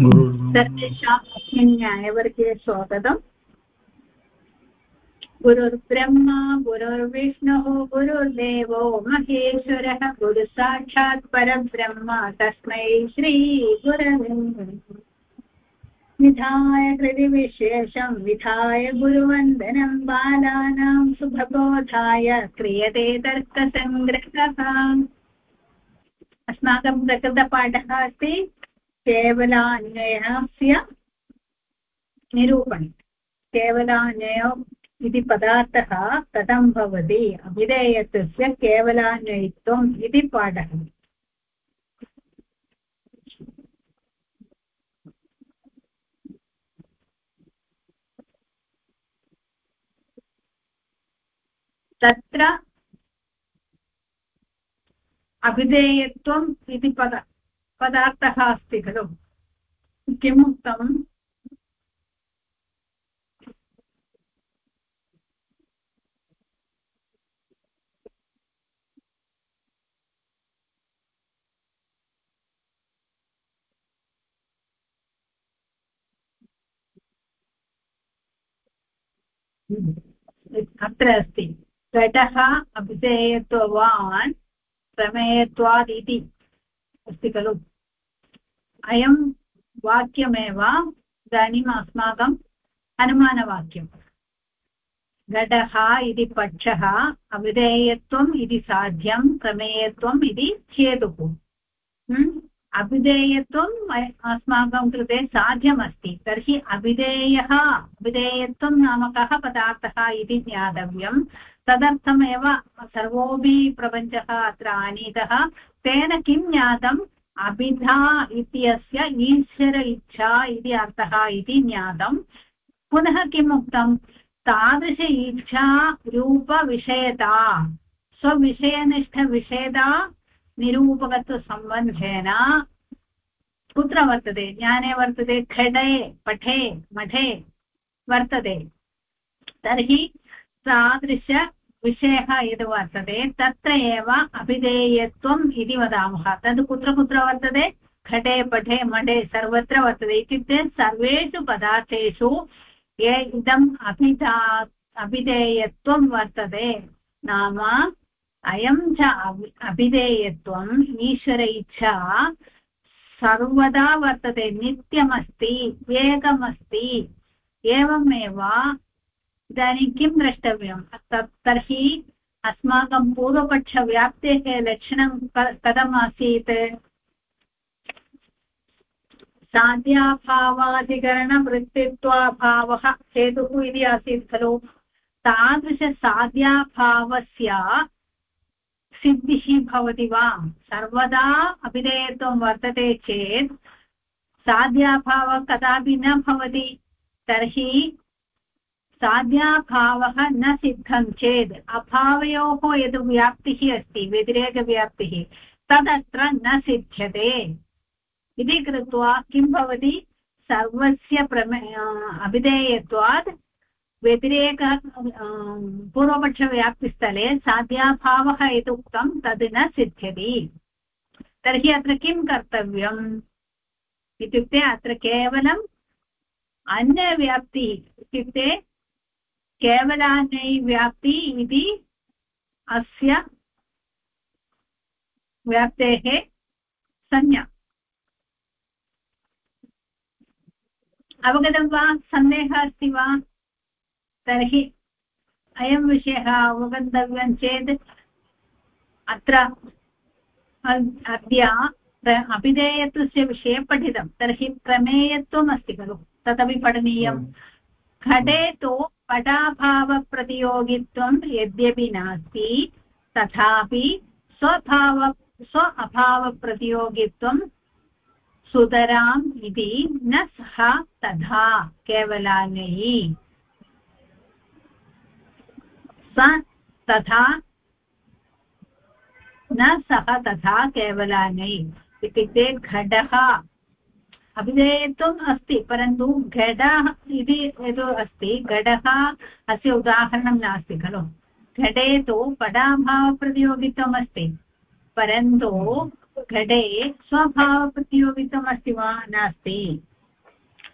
सर्वेषाम् अस्मिन् न्यायवर्गे स्वागतम्। गुरुर्ब्रह्मा गुरुर्विष्णुः गुरुर्देवो महेश्वरः गुरुसाक्षात् परब्रह्म तस्मै श्रीगुरवे नमः। विधाय कृतिविशेषं विधाय गुरुवन्दनं बालानां सुखबोधाय क्रियते तर्कसङ्ग्रहः। अस्माकं प्रकृतपाठः अस्ति केवलान्वयस्य निरूपणं। केवलान्वयः इति पदार्थः कथं भवति, अभिधेयत्वस्य केवलान्वयित्वम् इति पाठः। तत्र अभिधेयत्वम् इति पदार्थः अस्ति खलु। किम् उक्तम्? अत्र अस्ति घटः अभिधेयत्ववान् प्रमेयत्वात् इति अस्ति खलु। अयं वाक्यमेव इदानीम् अस्माकम् अनुमानवाक्यम्। घटः इति पक्षः, अभिधेयत्वम् इति साध्यं, प्रमेयत्वम् इति हेतुः। अभिधेयत्वम् अस्माकं कृते साध्यमस्ति, तर्हि अभिधेयत्वं नाम कः पदार्थः इति ज्ञातव्यं। तदर्थमेव सर्वोऽपि प्रपञ्चः अत्र आनीतः। तेन किं ज्ञातम्? अभिधा इत्यस्य ईश्वर इच्छा इति अर्थः इति ज्ञातम्। पुनः किम् उक्तं? तादृश इच्छा रूपविषयता, स्वविषयनिष्ठविषयता निरूपकत्वसम्बन्धेन कुत्र वर्तते? ज्ञाने वर्तते, घटे पठे मठे वर्तते। तर्हि तादृशविषयः यद् वर्तते तत्र एव अभिधेयत्वम् इति वदामः। तद् कुत्र कुत्र वर्तते? घटे पठे मठे सर्वत्र वर्तते। इत्युक्ते सर्वेषु पदार्थेषु ये इदम् अभिधेयत्वं वर्तते, नाम अयं च अभिधेयत्वम् ईश्वर इच्छा सर्वदा वर्तते, नित्यमस्ति, एकमस्ति। एवमेव इदानीं किं द्रष्टव्यं? तर्हि अस्माकं पूर्वपक्षव्याप्तेः लक्षणं कथम् आसीत्? साध्याभावाधिकरणवृत्तित्वाभावः हेतुः इति आसीत् खलु। तादृशसाध्याभावस्य सिद्धिः भवति वा? सर्वदा अभिधेयत्वं वर्तते चेत् साध्याभावः कदापि न भवति। तर्हि साध्याभावः न सिद्धं चेत् अभावयोः यद् व्याप्तिः अस्ति, व्यतिरेकव्याप्तिः, तदत्र न सिद्ध्यते इति कृत्वा किं भवति? सर्वस्य अभिधेयत्वात् व्यतिरेक पूर्वपक्षव्याप्तिस्थले साध्याभावः यत् उक्तं तद् न सिद्ध्यति। तर्हि अत्र किं कर्तव्यम् इत्युक्ते अत्र केवलम् अन्यव्याप्तिः, इत्युक्ते केवलान्यव्याप्ति इति अस्य व्याप्तेः संज्ञा। अवगतं वा? सन्देहः अस्ति वा? तर्हि अयं विषयः अवगन्तव्यं चेत् अत्र अद्य अभिधेयत्वस्य विषये पठितं। तर्हि प्रमेयत्वम् अस्ति खलु, तदपि पठनीयं। घटे तु पटाभावप्रतियोगित्वं यद्यपि नास्ति, तथापि स्व अभावप्रतियोगित्वं सुतराम् इति न सः तथा केवलान्वयी। स तथा न सः तथा केवलान्वयी इत्युक्ते घटः अभिधेयत्वम् अस्ति, परन्तु घटः इति यद् अस्ति, घटः अस्य उदाहरणं नास्ति खलु। घटे तु पटाभावप्रतियोगित्वम् अस्ति, परन्तु घटे स्वभावप्रतियोगित्वम् अस्ति वा? नास्ति।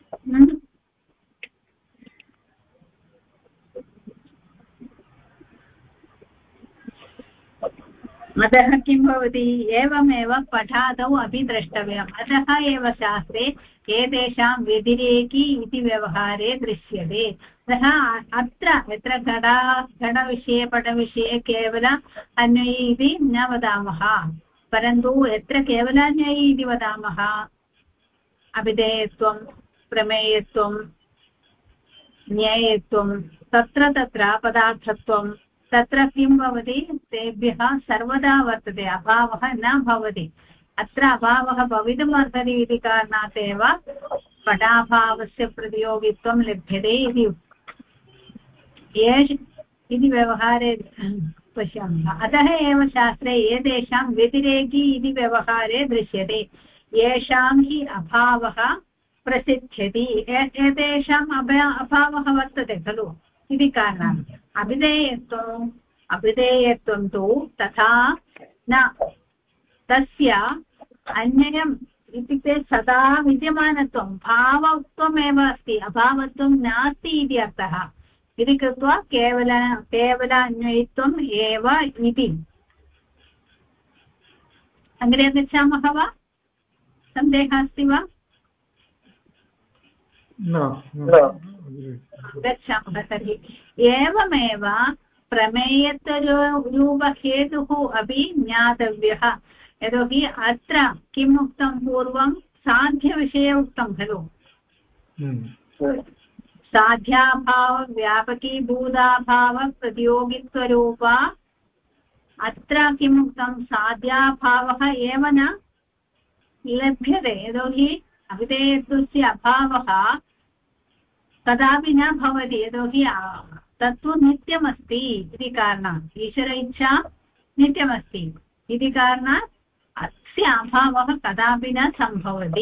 अतः किं भवति एवमेव पठादौ अपि द्रष्टव्यम् अतः एव शास्त्रे एतेषां व्यतिरेकी इति व्यवहारे दृश्यते अतः अत्र यत्र घटविषये पटविषये केवल अन्वयी इति न वदामः परन्तु यत्र केवलान्वयी इति वदामः अभिधेयत्वं प्रमेयत्वं न्यायत्वं तत्र तत्र पदार्थत्वं तत्र किं भवति तेभ्यः सर्वदा वर्तते अभावः न भवति अत्र अभावः भवितुम् अर्हति इति कारणात् एव पटाभावस्य प्रतियोगित्वं लभ्यते इति व्यवहारे पश्यामः अतः एव शास्त्रे एतेषां व्यतिरेकी इति व्यवहारे दृश्यते येषां हि अभावः प्रसिद्ध्यति एतेषाम् अभावः वर्तते खलु इति कारणात् अभिधेयत्वं तु तथा न तस्य अन्ययम् इत्युक्ते सदा विद्यमानत्वं भावत्वमेव अस्ति अभावत्वं नास्ति इति अर्थः इति कृत्वा केवल अन्वयित्वम् एव इति अग्रे गच्छामः वा सन्देहः अस्ति वा गच्छामः तर्हि एवमेव प्रमेयत्वरूपहेतुः अपि ज्ञातव्यः यतोहि अत्र किम् उक्तं पूर्वं साध्यविषये उक्तं खलु साध्याभाव व्यापकीभूताभाव प्रतियोगित्वरूप अत्र किम् उक्तं साध्याभावः एव न लभ्यते यतोहि अभिधेयत्वस्य अभावः कदापि न भवति यतोहि तत्तु नित्यमस्ति इति कारणात् ईश्वर इच्छा नित्यमस्ति इति कारणात् अस्य अभावः कदापि न सम्भवति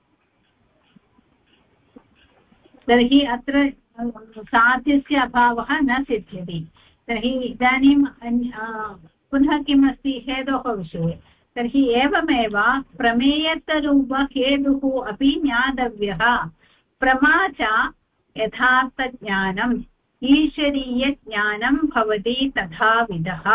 तर्हि अत्र साध्यस्य अभावः न सिद्ध्यति तर्हि इदानीं पुनः किम् अस्ति हेतोः विषये तर्हि एवमेव प्रमेयत्वरूपहेतुः अपि ज्ञातव्यः प्रमा च यथार्थज्ञानम् ईश्वरीयज्ञानं भवति तथाविधः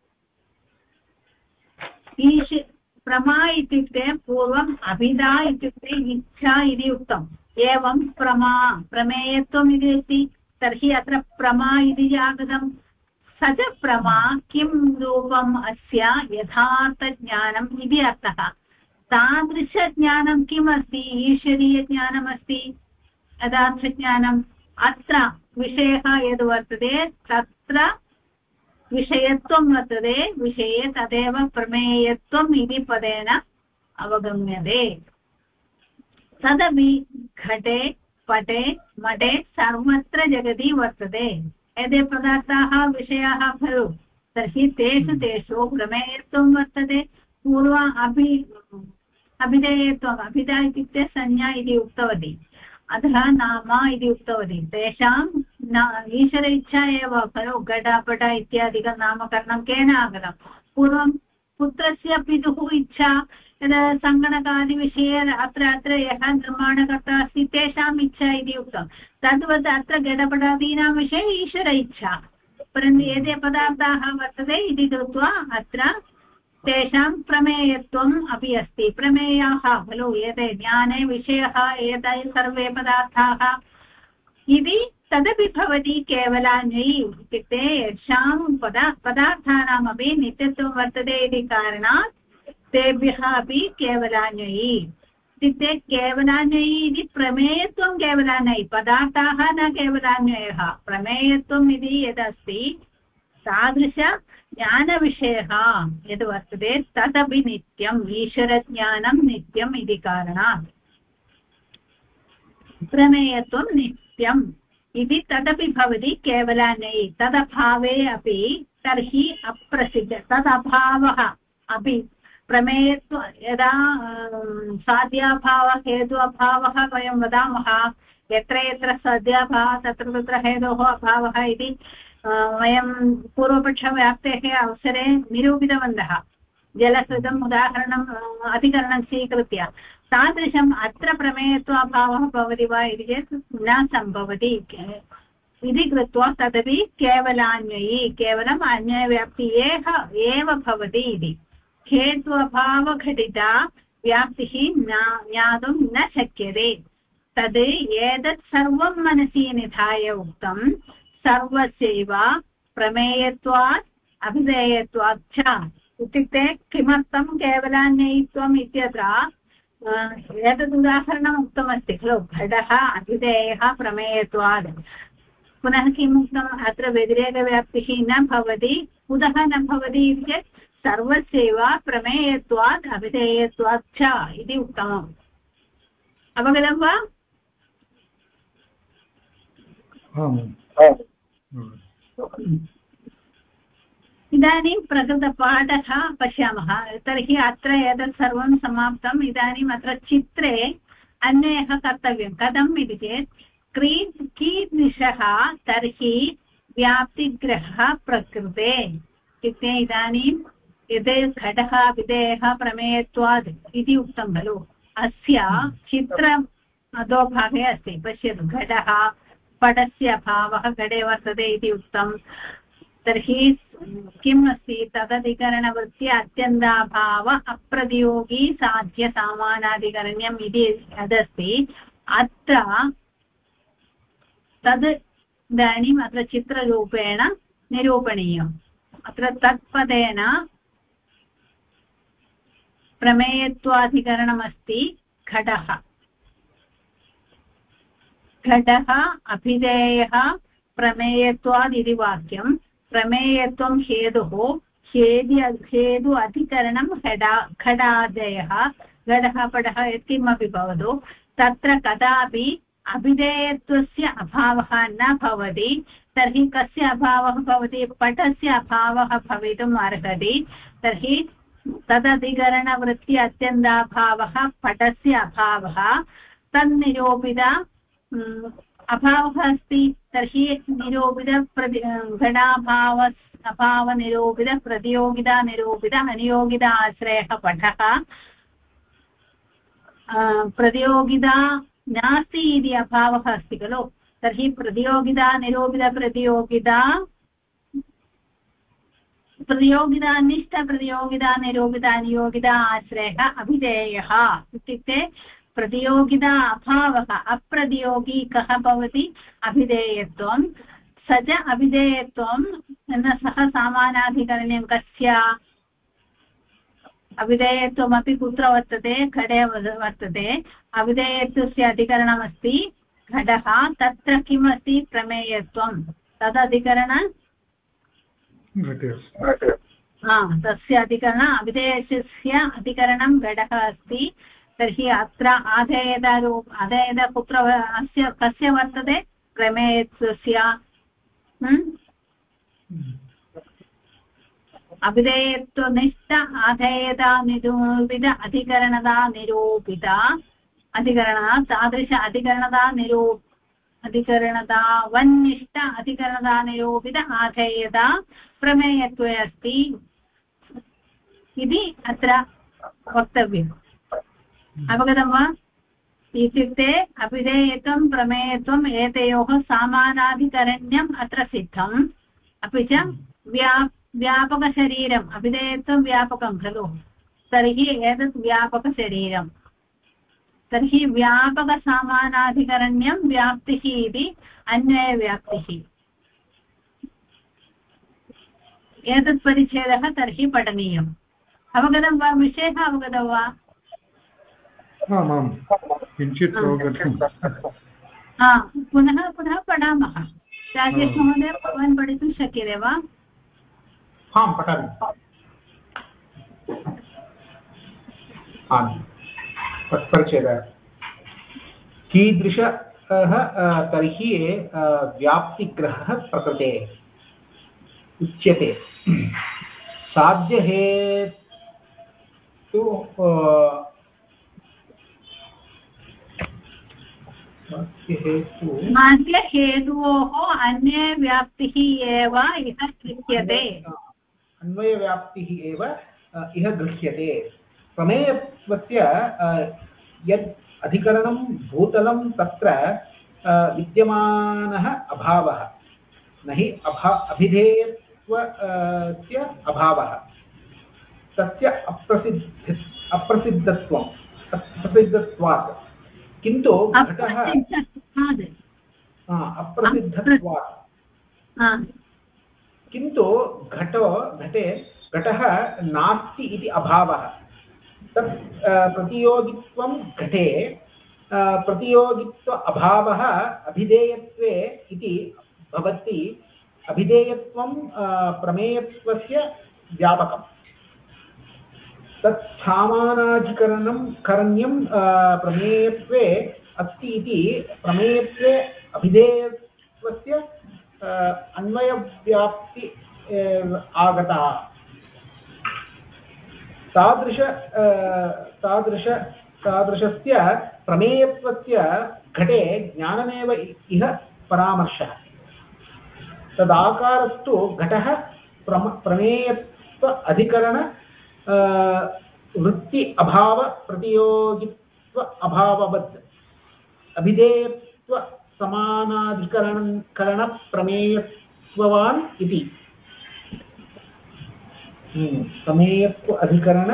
प्रमा इत्युक्ते पूर्वम् अभिधा इत्युक्ते इच्छा इति उक्तम् एवं प्रमेयत्वम् इति अस्ति तर्हि अत्र प्रमा इति आगतं स च प्रमा किं रूपम् अस्य यथार्थज्ञानम् इति अर्थः तादृशज्ञानं किम् अस्ति ईश्वरीयज्ञानमस्ति यथार्थज्ञानम् अत्र विषयः यद् वर्तते तत्र विषयत्वं वर्तते विषये तदेव प्रमेयत्वम् इति पदेन अवगम्यते तदपि घटे पटे मठे सर्वत्र जगति वर्तते एते पदार्थाः विषयाः खलु तर्हि तेषु प्रमेयत्वं वर्तते पूर्व अभिधेयत्वम् अभिधा इत्युक्ते संज्ञा इति उक्तवती अतः नाम इति उक्तवती तेषां ईश्वर इच्छा एव खलु घटपट इत्यादिकं नामकरणं केन आगतं पूर्वं पुत्रस्य पितुः इच्छा यदा सङ्गणकादिविषये अत्र यः निर्माणकर्ता अस्ति तेषाम् इच्छा इति उक्तं तद्वत् अत्र घटपटादीनां विषये ईश्वर इच्छा परन्तु एते पदार्थाः वर्तते इति कृत्वा अत्र तेषां प्रमेयत्वम् अपि अस्ति प्रमेयाः खलु एते ज्ञाने विषयः एते सर्वे पदार्थाः इति तदपि भवति केवलान्वयी इत्युक्ते येषां पदार्थानामपि नित्यत्वं वर्तते इति कारणात् तेभ्यः अपि केवलान्वयी इत्युक्ते केवलान्वयी इति प्रमेयत्वं केवलान्वयी पदार्थाः न केवलान्वयः प्रमेयत्वम् इति यदस्ति तादृश ज्ञानविषयः यद् वर्तते तदपि नित्यम् ईश्वरज्ञानं नित्यम् इति कारणात् प्रमेयत्वं नित्यम् इति तदपि भवति केवलान्वयी तदभावे अपि तर्हि अप्रसिद्ध तदभावः अपि प्रमेयत्व यदा साध्याभावः हेतु अभावः वयं वदामः यत्र यत्र साध्याभावः तत्र तत्र हेतोः अभावः इति वयं पूर्वपक्षव्याप्तेः अवसरे निरूपितवन्तः जलकृतम् उदाहरणम् अधिकरणं स्वीकृत्य तादृशम् अत्र प्रमेयत्वाभावः भवति वा इति चेत् न सम्भवति इति कृत्वा तदपि केवलान्वयी केवलम् अन्वयव्याप्तिः एव भवति इति हेत्वभावघटिता व्याप्तिः ज्ञातुं न शक्यते तद् एतत् सर्वं मनसि निधाय उक्तं सर्वस्यैव प्रमेयत्वात् अभिधेयत्वात् च इत्युक्ते किमर्थं केवलान्वयित्वम् इत्यत्र एतत् उदाहरणम् उक्तमस्ति खलु घटः अभिधेयः प्रमेयत्वात् पुनः किम् उक्तम् अत्र व्यतिरेकव्याप्तिः न भवति कुतः न भवति इति चेत् सर्वस्यैव प्रमेयत्वात् अभिधेयत्वात् च इति उक्तम् अवगतं वा इदानीं प्रकृतपाठः पश्यामः तर्हि अत्र एतत् सर्वं समाप्तम् इदानीम् अत्र चित्रे अन्वयः कर्तव्यं कथम् इति चेत् कीदृशः तर्हि व्याप्तिग्रहः प्रकृते इत्युक्ते इदानीं यद् घटः विधेयः प्रमेयत्वात् इति उक्तं खलु अस्य चित्रम् अधोभागे अस्ति पश्यतु घटः पटस्य अभावः घटे वर्तते इति उक्तं तर्हि किम् अस्ति तदधिकरणवृत्ति अत्यन्ताभाव अप्रतियोगी साध्य सामानाधिकरण्यम् इति यदस्ति अत्र तद् इदानीम् अत्र चित्ररूपेण निरूपणीयम् अत्र तत्पदेन प्रमेयत्वाधिकरणमस्ति घटः घटः अभिधेयः प्रमेयत्वाद् इति वाक्यं प्रमेयत्वं हेतुः हेतु अधिकरणं घटादयः घटः पटः यत्किमपि भवतु तत्र कदापि अभिधेयत्वस्य अभावः न भवति तर्हि कस्य अभावः भवति पटस्य अभावः भवितुम् अर्हति तर्हि तदधिकरणवृत्ति अत्यन्ताभावः पटस्य अभावः तन्निरूपित अभावः अस्ति तर्हि घटाभाव अभावनिरूपितप्रतियोगिता निरूपित अनियोगिता आश्रयः पटः प्रतियोगिता नास्ति इति अभावः अस्ति खलु तर्हि प्रतियोगिता प्रतियोगितानिष्ठ प्रतियोगिता निरूपित अनियोगिता आश्रयः अभिधेयः इत्युक्ते प्रतियोगिता अभावः अप्रतियोगी कः भवति अभिधेयत्वं स च अभिधेयत्वं सह सामानाधिकरण्यं कस्य अभिधेयत्वमपि कुत्र वर्तते घटे वर्तते अभिधेयत्वस्य अधिकरणमस्ति घटः तत्र किमस्ति प्रमेयत्वं तदधिकरण तस्य अधिकरण अभिधेयस्य अधिकरणं घटः अस्ति तर्हि अत्र आधेयता कुत्र अस्य कस्य वर्तते प्रमेयत्वस्य अभिधेयत्वनिष्ठ आधेयता निरूपित अधिकरणता निरूपिता अधिकरण तादृश अधिकरणतावन्निष्ठ अधिकरणता निरूपित आधेयता प्रमेयत्वे अस्ति इति अत्र वक्तव्यम् अवगतं वा इत्युक्ते अभिधेयत्वं प्रमेयत्वम् एतयोः सामानाधिकरण्यम् अत्र सिद्धम् अपि च व्यापकशरीरम् अभिधेयत्वं व्यापकं खलु तर्हि एतत् व्यापकशरीरं तर्हि व्यापकसामानाधिकरण्यं व्याप्तिः इति अन्वयव्याप्तिः एतत् परिच्छेदः तर्हि पठनीयम् अवगतं वा विषयः अवगतं वा आमां किञ्चित् अवगतं पुनः पठामः राजेश महोदय भवान् पठितुं शक्यते वा आं पठामि परिच्छेदः कीदृशः तर्हि व्याप्तिग्रहः प्रकृते उच्यते साध्यहेतु साध्यहेतोः अन्वयव्याप्तिः एव इह गृह्यते अन्वयव्याप्तिः एव इह गृह्यते प्रमेयत्वस्य यद् अधिकरणं भूतलं तत्र विद्यमानः अभावः न हि अभिधेयत्वस्य अभावः तस्य अप्रसिद्धत्वात् किन्तु घटः अप्रसिद्धत्वात् किन्तु घटः नास्ति इति अभावः तत् प्रतियोगित्वं घटे प्रतियोगित्व अभावः अभिधेयत्वे इति भवति अभिधेयत्वं प्रमेयत्वस्य व्यापकम् तत् सामानाधिकरणं करण्यं प्रमेयत्वे अस्ति इति प्रमेयत्वे अभिधेयत्वस्य अन्वयव्याप्ति आगता तादृशस्य प्रमेयत्वस्य घटे ज्ञानमेव इह परामर्शः तदाकारस्तु घटः प्रमेयत्व अधिकरण वृत्ति अभाव प्रतियोगित्व अभाववत् अभिधेयत्व समानाधिकरण प्रमेयत्ववान् इति प्रमेयत्व अधिकरण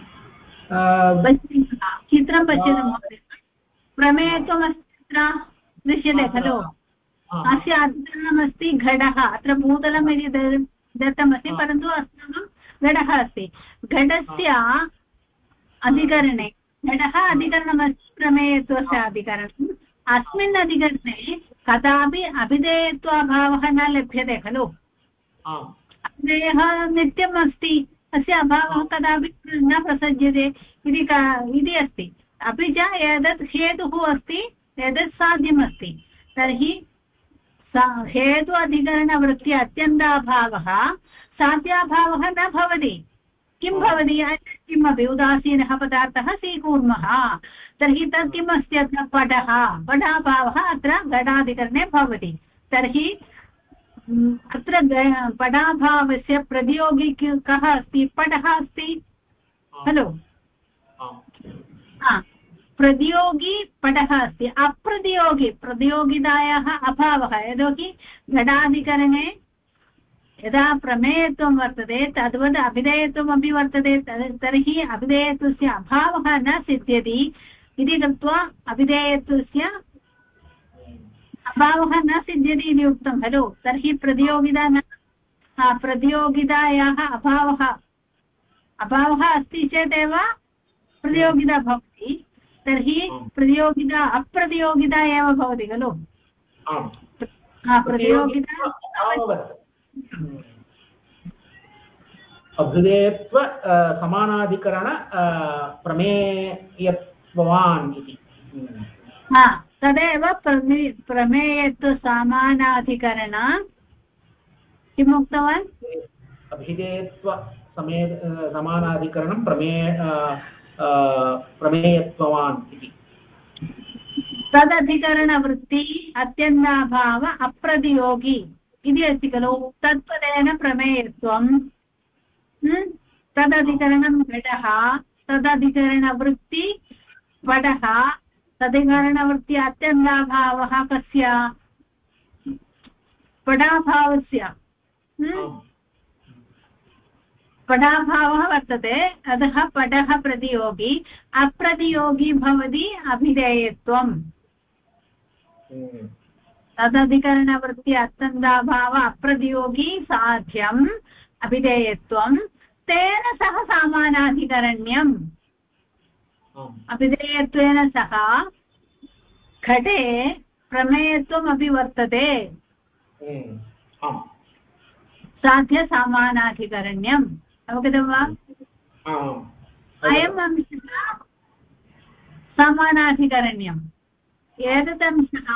चित्रं पश्यतु महोदय प्रमेयत्वमस्ति दृश्यते खलु अस्य अधिकरणमस्ति घटः अत्र भूतलम् इति दत्तमस्ति परन्तु अस्माकं घटः अस्ति घटस्य अधिकरणे घटः अधिकरणमस्ति प्रमेयत्वस्य अधिकरणम् अस्मिन् अधिकरणे कदापि अभिधेयत्वाभावः न लभ्यते खलु अभिधेयः नित्यम् अस्ति अस्य अभावः कदापि न प्रसज्यते इति अस्ति अपि च एतत् हेतुः अस्ति एतत् साध्यमस्ति तर्हि हेतु अधिकरणवृत्ति अत्यन्ताभावः साध्याभावः न भवति किं भवति किमपि उदासीनः पदार्थः स्वीकुर्मः तर्हि तत् किम् अस्ति अत्र पटाभावः अत्र घटाधिकरणे भवति तर्हि अत्र पटाभावस्य प्रतियोगी कः अस्ति पटः अस्ति खलु प्रतियोगी पटः अस्ति प्रतियोगितायाः अभावः यतोहि घटाधिकरणे यदा प्रमेयत्वं वर्तते तद्वत् अभिधेयत्वमपि वर्तते तर्हि अभिधेयत्वस्य अभावः न सिद्ध्यति इति कृत्वा अभिधेयत्वस्य अभावः न सिद्ध्यति इति उक्तं खलु तर्हि प्रतियोगितायाः अभावः अस्ति चेदेव प्रतियोगिता भवति तर्हि प्रतियोगिता अप्रतियोगिता एव भवति खलु प्रतियोगिता अभिधेयत्व समानाधिकरण प्रमेयत्ववान् इति तदेव प्रमेयत्व समानाधिकरण किम् उक्तवान् अभिधेयत्व समानाधिकरणं प्रमेयत्ववान् इति तदधिकरणवृत्ति अत्यन्ताभाव अप्रतियोगी इति अस्ति खलु तत्पदेन प्रमेयत्वं तदधिकरणं घटः तदधिकरणवृत्ति पटः तदधिकरणवृत्ति अत्यन्ताभावः कस्य पटाभावस्य पटाभावः वर्तते अतः पटः प्रतियोगी अप्रतियोगी भवति अभिधेयत्वम् तदधिकरणवृत्ति अत्यन्ताभाव अप्रतियोगी साध्यम् अभिधेयत्वं तेन सह समानाधिकरण्यम् अभिधेयत्वेन सह घटे प्रमेयत्वमपि वर्तते साध्यसमानाधिकरण्यम् अवगतं वा अयम् अंशः समानाधिकरण्यम् एतत् अंशः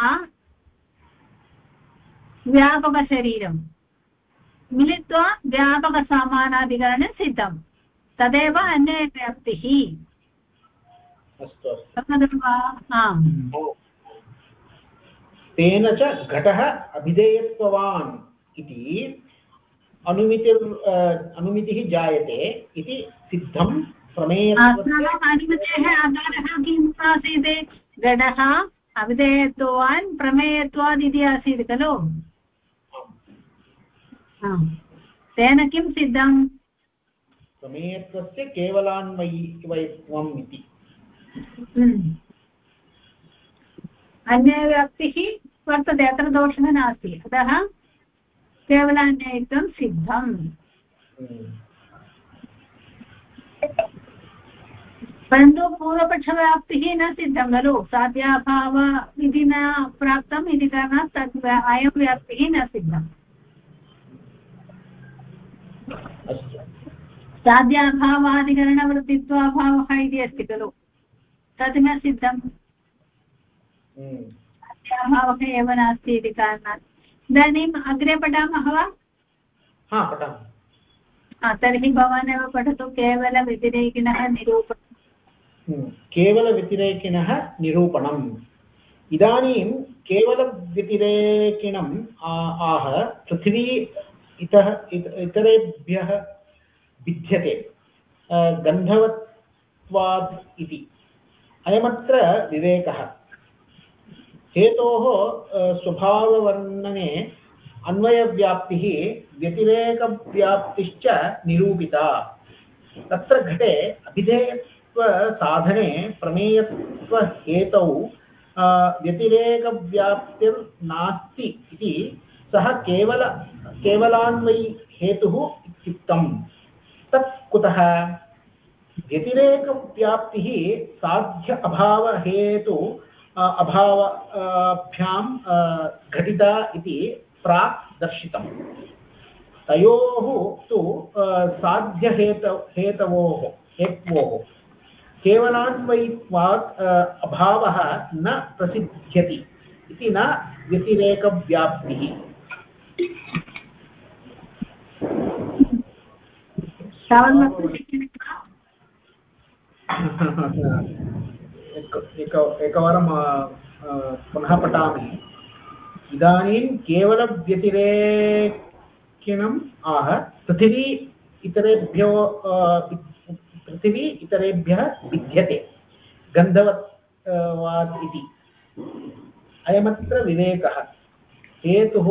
व्यापकशरीरं मिलित्वा व्यापकसमानाधिकरणं सिद्धं तदेव अन्यव्याप्तिः तेन च घटः अभिधेयत्ववान् इति अनुमितिः जायते इति सिद्धं प्रमेयत्वस्य अनुमतेः आधारः किम् आसीत् घटः अविधेयत्वान् प्रमेयत्वात् इति आसीत् खलु तेन किं सिद्धम् प्रमेयत्वस्य केवलान्वयित्वम् इति अन्यव्याप्तिः वर्तते अत्र दोषः नास्ति अतः केवलान्वयित्वं सिद्धम् परन्तु पूर्वपक्षव्याप्तिः न सिद्धं खलु साध्याभाव इति न प्राप्तम् इति कारणात् तद् अयं व्याप्तिः न सिद्धम् साध्याभावादिकरणवृत्तित्वाभावः इति अस्ति खलु तत् न सिद्धम् साध्याभावः एव नास्ति इति कारणात् इदानीम् अग्रे पठामः वा पठामः तर्हि भवान् एव पठतु केवलव्यतिरेकिणः निरूपणम् केवलव्यतिरेकिणः निरूपणम् इदानीं केवलव्यतिरेकिणम् आह पृथिवी इतरेभ्यः भिद्यते गन्धवत्वात् इति अयमत्र विवेकः हेतोः स्वभाववर्णने अन्वयव्याप्तिः व्यतिरेकव्याप्तिश्च निरूपिता तत्र घटे अभिधेयत्वसाधने प्रमेयत्वहेतौ व्यतिरेकव्याप्तिर्नास्ति इति सः केवलान्वयी हेतुः इत्युक्तम् तत् कुतः व्यतिरेकव्याप्तिः साध्य अभावहेतु अभावभ्यां घटिता इति प्राक् दर्शितम् तयोः तु साध्यहेतवोः केवलान्वयित्वात् अभावः न प्रसिद्ध्यति इति न व्यतिरेकव्याप्तिः एकवारं पुनः पठामि इदानीं केवलव्यतिरेकिणम् आह पृथिवी इतरेभ्यः भिद्यते गन्धवत्वात् इति अयमत्र विवेकः हेतोः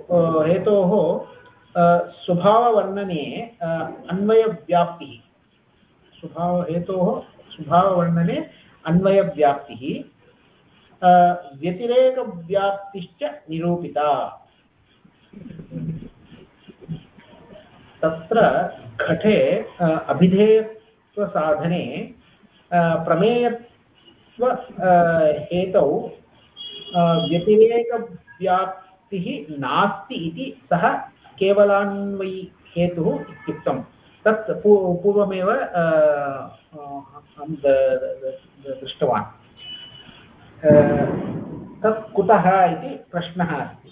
स्वभाववर्णने अन्वयव्याप्तिः स्वभाववर्णने अन्वयव्याप्तिः व्यतिरेकव्याप्तिश्च निरूपिता तत्र घटे अभिधेयत्वसाधने प्रमेयत्व हेतौ व्यतिरेकव्याप्तिः नास्ति इति सः केवलान्वयी हेतुः इत्युक्तं तत् पूर्वमेव दृष्टवान् तत् कुतः इति प्रश्नः अस्ति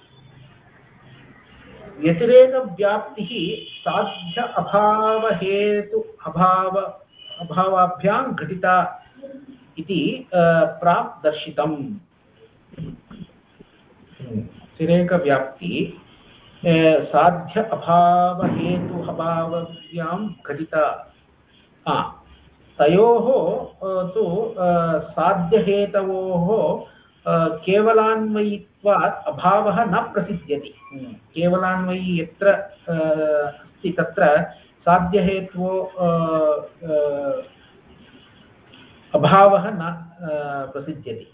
व्यतिरेकव्याप्तिः साध्य अभावहेतु अभावाभ्यां घटिता इति प्राक् दर्शितम् व्यतिरेकव्याप्ति साध्य अभावहेतु अभावभ्यां घटिता तयोः तु साध्यहेतवोः केवलान्वयित्वात् अभावः न प्रसिद्ध्यति केवलान्वयी यत्र अस्ति तत्र साध्यहेतवो अभावः न प्रसिद्ध्यति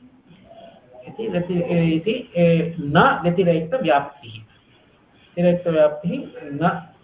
इति न व्यतिरेक्तव्याप्तिः न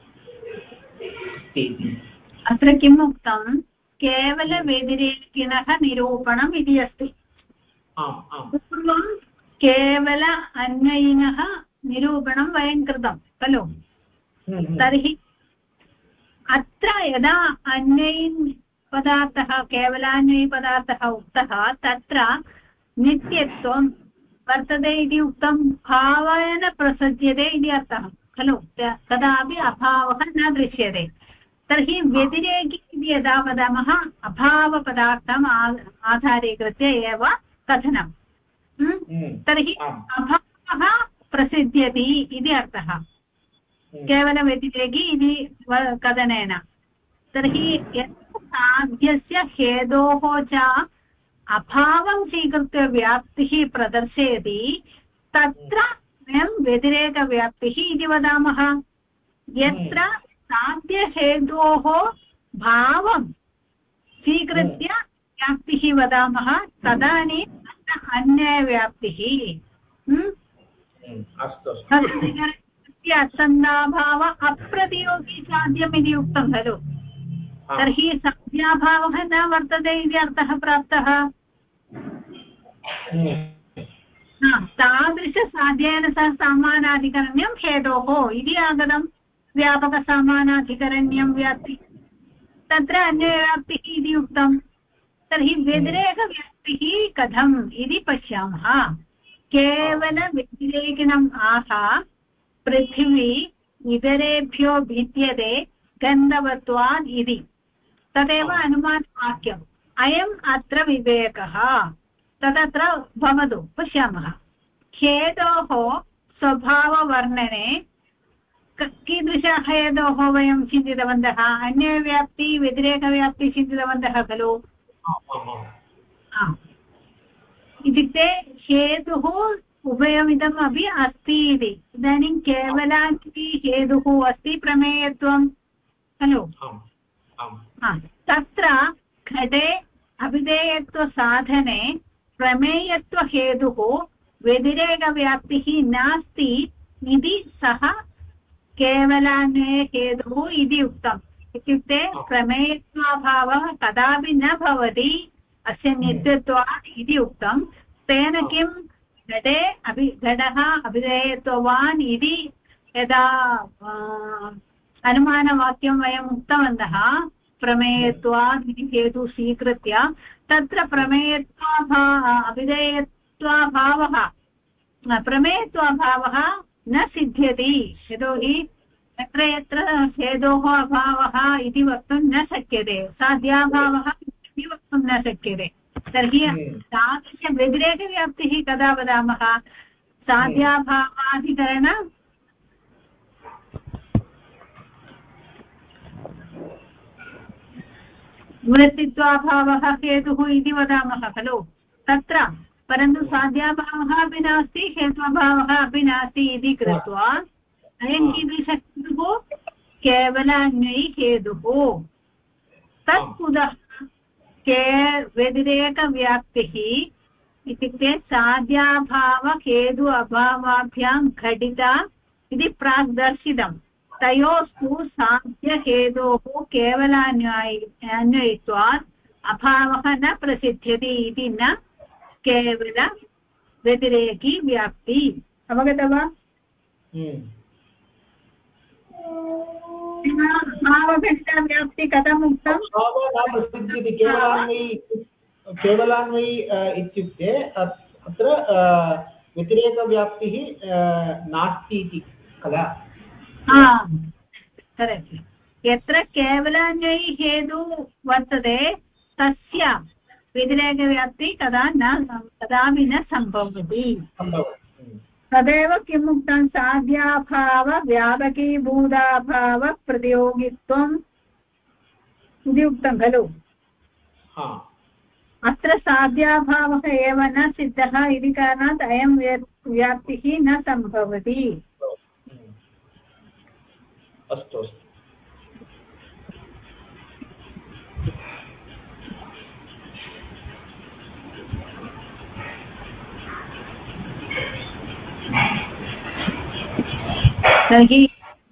अस्ति अत्र किम् उक्तं केवलव्यतिरेकिणः निरूपणम् इति अस्ति पूर्वं केवल अन्वयिनः निरूपणं वयं कृतं खलु तर्हि अत्र यदा अन्वयिन् पदार्थः केवलान्वयिपदार्थः उक्तः तत्र नित्यत्वं वर्तते इति उक्तं भावेन प्रसज्यते इति अर्थः खलु कदापि अभावः न दृश्यते तर्हि व्यतिरेकी इति यदा वदामः अभावपदार्थम् आधारीकृत्य एव कथनं तर्हि अभावः प्रसिद्ध्यति इति अर्थः केवलव्यतिरेकी इति कथनेन तर्हि साध्यस्य हेतोः च अभावं स्वीकृत्य व्याप्तिः प्रदर्शयति तत्र वयं व्यतिरेकव्याप्तिः इति वदामः। यत्र साध्यहेतोः भावं स्वीकृत्य व्याप्तिः वदामः तदानीम् अन्यव्याप्तिः। असन्नाभाव अप्रतियोगी साध्यम् इति उक्तं खलु। तर्हि साध्याभावः न वर्तते इति अर्थः प्राप्तः। तादृशसाध्येन सह समानाधिकरण्यं हेतोः इति आगतं। व्यापकसमानाधिकरण्यं व्याप्ति तत्र अन्यव्याप्तिः इति उक्तं। तर्हि व्यतिरेकव्याप्तिः कथम् इति पश्यामः। केवलव्यतिरेकिणम् आह पृथिवी इतरेभ्यो भिद्यते गन्धवत्वात् इति तदेव अनुमानवाक्यम्। अयम् अत्र विवेकः तदत्र भवतु पश्यामः। हेतोः स्वभाववर्णने कीदृशः हेतोः वयं चिन्तितवन्तः? अन्यव्याप्ति व्यतिरेकव्याप्ति चिन्तितवन्तः खलु। इत्युक्ते हेतुः उभयमिदम् अपि अस्ति इति। इदानीं केवलान्ति हेतुः अस्ति प्रमेयत्वं खलु। तत्र घटे अभिधेयत्वसाधने प्रमेयत्वहेतुः व्यतिरेकव्याप्तिः नास्ति इति सः केवलान्वये हेतुः इति उक्तम्। इत्युक्ते प्रमेयत्वाभावः कदापि न भवति अस्य नित्यत्वात् इति उक्तं। तेन किं घटः अभिधेयत्ववान् इति यदा अनुमानवाक्यं वयम् उक्तवन्तः प्रमेयत्वात् इति हेतुः स्वीकृत्य तत्र प्रमेयत्वाभावः न सिद्ध्यति। यतोहि यत्र यत्र हेतोः अभावः इति वक्तुं न शक्यते, साध्याभावः इति वक्तुं न शक्यते। तर्हि तादृशव्यतिरेकव्याप्तिः कदा वदामः? साध्याभावाधिकरण वृत्तित्वाभावः हेतुः इति वदामः खलु तत्र। परन्तु साध्याभावः अपि नास्ति हेत्वाभावः अपि नास्ति इति कृत्वा अयं कीदृशहेतुः? केवलान्वयी हेतुः। तत् कुतः? व्यतिरेकव्याप्तिः इत्युक्ते साध्याभावहेतु अभावाभ्यां घटिता इति प्राक् दर्शितम्। तयोस्तु साध्यहेतोः केवलान्वयित्वात् अभावः न प्रसिद्ध्यति इति न केवल व्यतिरेकी व्याप्ति। अवगत वा? भावघटव्याप्ति कथम् उक्तम्? केवलान्वयी इत्युक्ते अत्र व्यतिरेकव्याप्तिः नास्ति इति किल? करेक्ट्। यत्र केवलान्वयी हेतु वर्तते तस्य व्यतिरेकव्याप्ति कदापि न सम्भवति। तदेव किम् उक्तं? साध्याभाव व्यापकीभूताभाव प्रतियोगित्वम् इति उक्तं खलु। अत्र साध्याभावः एव न सिद्धः इति कारणात् अयं व्याप्तिः न सम्भवति। अस्तु अस्तु। तर्हि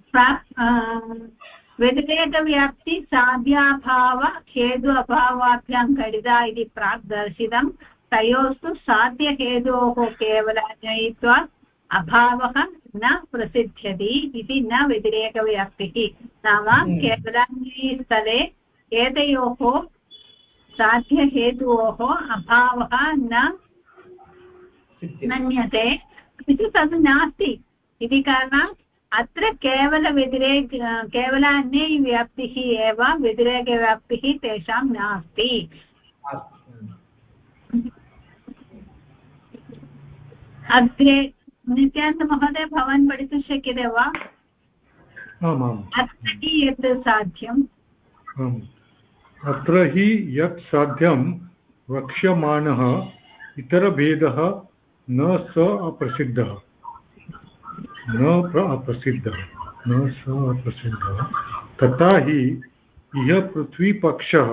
व्यतिरेकव्याप्ति साध्याभाव हेतु अभावाभ्यां घटिता इति प्राक् दर्शितं। तयोस्तु साध्यहेतोः केवलान्वयित्वात् अभावः न प्रसिद्ध्यति इति न व्यतिरेकव्याप्तिः। नाम केवलान्वयीस्थले एतयोः साध्यहेतोः अभावः न मन्यते, अपि च तद् नास्ति इति कारणात् अत्र केवलान्वयी व्याप्तिः एव व्यतिरेकव्याप्तिः तेषां नास्ति। अग्रे नित्यानन्दमहोदय भवान् पठितुं शक्यते वा? आमाम्। अत्र यत् साध्यम् अत्र हि यत् साध्यं वक्ष्यमाणः इतरभेदः न स अप्रसिद्धः तथा हि यः पृथ्वीपक्षः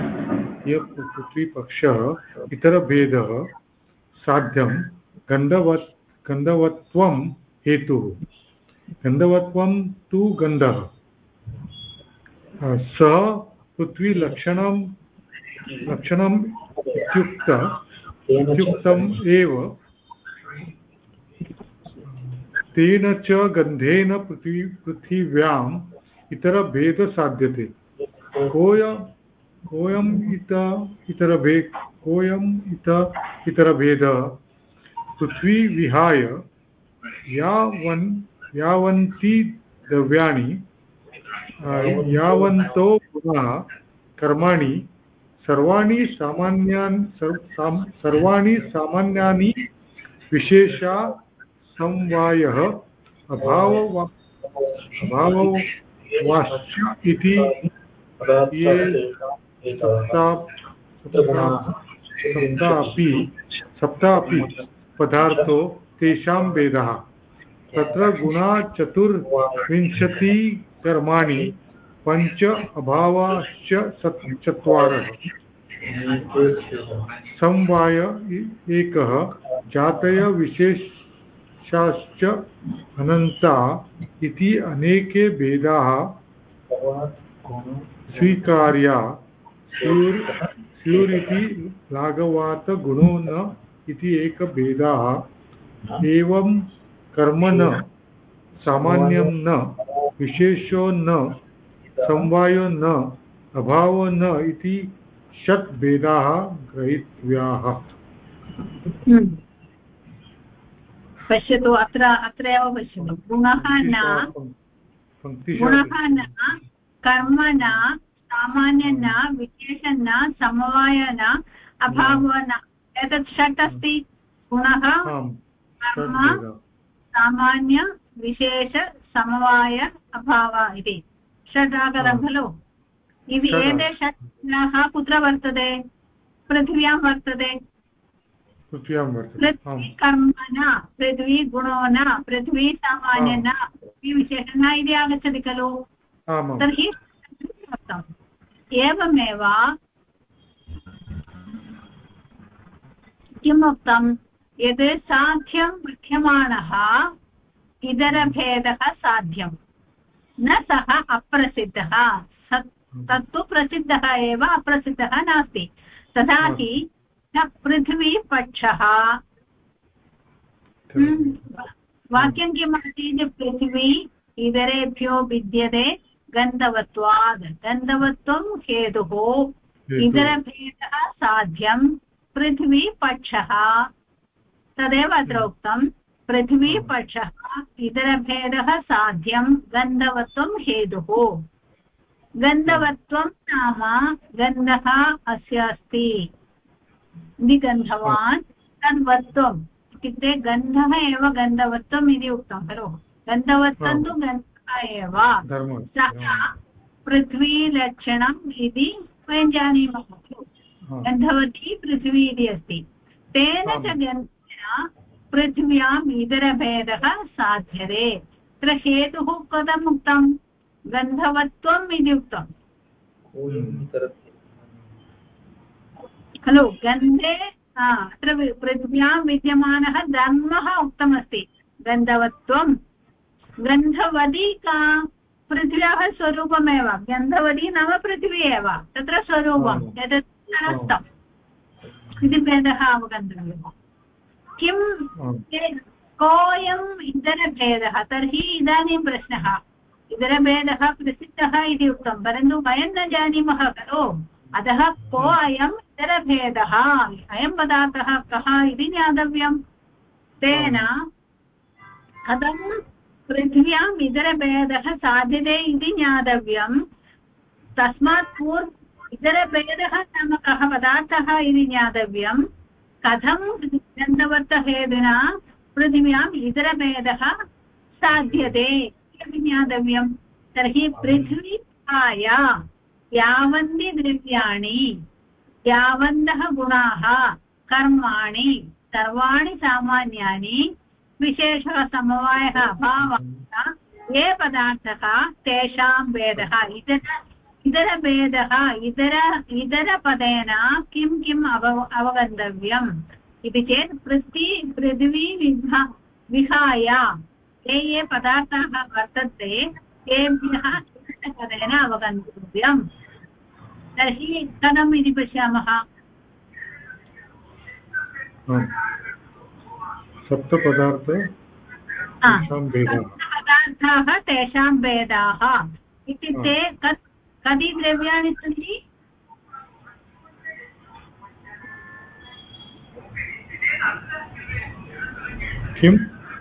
इतरभेदः साध्यं गन्धवत्वं हेतुः गन्धवत्वं तु गन्धः सः पृथ्वीलक्षणम् इत्युक्तम् एव तेन च गन्धेन पृथिव्याम् इतरभेदः साध्यते कोऽयम् इतरभेदः पृथ्वी विहाय यावन्ति द्रव्याणि यावन्तो गुणाः कर्माणि सर्वाणि सामान्यानि विशेषा समवायः अभाववाश्च इति ये सप्तापि पदार्थो तेषां भेदः तत्र गुणा 24 कर्माणि 5 अभावाश्च 4 समवाय एकः जातय विशेषाश्च अनन्ता इति अनेके भेदाः स्वीकार्या स्युरिति लाघवात् गुणो न इति एकभेदाः एवं कर्म न सामान्यं न विशेषो न समवायो न अभावो न इति षट् भेदाः ग्रहीतव्याः पश्यतु अत्र एव पश्यतु गुणः न कर्म न सामान्य न विशेष न समवाय न अभाव न एतत् षट् अस्ति गुणः कर्म सामान्य विशेष समवाय अभाव इति षट् आगतं खलु इति एते षट् गुणाः कुत्र वर्तते पृथिव्यां वर्तते पृथ्वी कर्म न पृथ्वी गुणो न पृथ्वी सामान्य न पृथ्वी विशेष न इति आगच्छति खलु तर्हि एवमेव किम् उक्तं यद् साध्यं पठ्यमानः इतरभेदः साध्यं न सः अप्रसिद्धः तत्तु प्रसिद्धः एव अप्रसिद्धः नास्ति तथा हि न पृथ्वीपक्षः वाक्यं किम् अस्ति पृथ्वी इतरेभ्यो भिद्यते गन्धवत्वात् गन्धवत्वं हेतुः इतरभेदः साध्यं पृथ्वीपक्षः तदेव अत्र उक्तं पृथ्वीपक्षः इतरभेदः साध्यं गन्धवत्वं हेतुः गन्धवत्वं नाम गन्धः अस्य अस्ति गन्धवान् तद्वत्वम् इत्युक्ते गन्धः एव गन्धवत्वम् इति उक्तं खलु गन्धवत्वं तु गन्धः एव सः पृथ्वीलक्षणम् इति वयं जानीमः गन्धवती पृथ्वी इति अस्ति तेन च गन्धेन पृथिव्याम् इतरभेदः साध्यते तत्र हेतुः कथम् उक्तं गन्धवत्वम् इति उक्तम् खलु गन्धे अत्र पृथिव्यां विद्यमानः धर्मः उक्तमस्ति गन्धवत्वं गन्धवती का पृथिव्याः स्वरूपमेव गन्धवती नाम पृथिवी एव तत्र स्वरूपम् एतत् नष्टम् इति भेदः अवगन्तव्यः किं कोऽयम् इतरभेदः तर्हि इदानीं प्रश्नः इतरभेदः प्रसिद्धः इति उक्तं परन्तु वयं न जानीमः खलु अतः को अयम् इतरभेदः अयं पदार्थः कः इति ज्ञातव्यं तेन कथं पृथिव्याम् इतरभेदः साध्यते इति ज्ञातव्यं तस्मात् पूर्वम् इतरभेदः नाम कः पदार्थः इति ज्ञातव्यं कथं गन्धवत्वहेतुना पृथिव्याम् इतरभेदः साध्यते इति ज्ञातव्यं तर्हि पृथिवीकाय यावन्ति द्रव्याणि यावन्तः गुणाः कर्माणि सर्वाणि सामान्यानि विशेषः समवायः अभावः ये पदार्थः तेषां भेदः इतरभेदः इतरपदेन किं किम् अवगन्तव्यम् इति चेत् पृथिवी विहाय ये पदार्थाः वर्तन्ते तेभ्यः पदेन अवगन्तव्यम् तर्हि कथम् इति पश्यामः सप्तपदार्थाः तेषां भेदाः इत्युक्ते कति द्रव्याणि सन्ति किं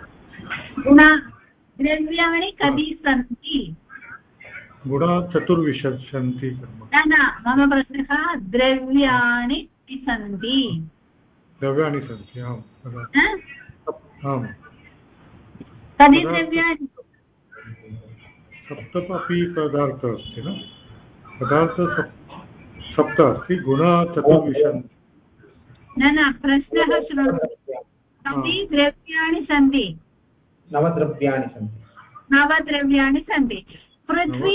द्रव्याणि कति सन्ति गुणा चतुर्विंशतिः सन्ति न मम प्रश्नः द्रव्याणि सन्ति आम् कति द्रव्याणि सप्त अपि पदार्थः अस्ति न पदार्थ सप्त अस्ति गुणा चतुर्विंशतिः न प्रश्नः शृणोतु कति द्रव्याणि सन्ति नवद्रव्याणि सन्ति पृथ्वी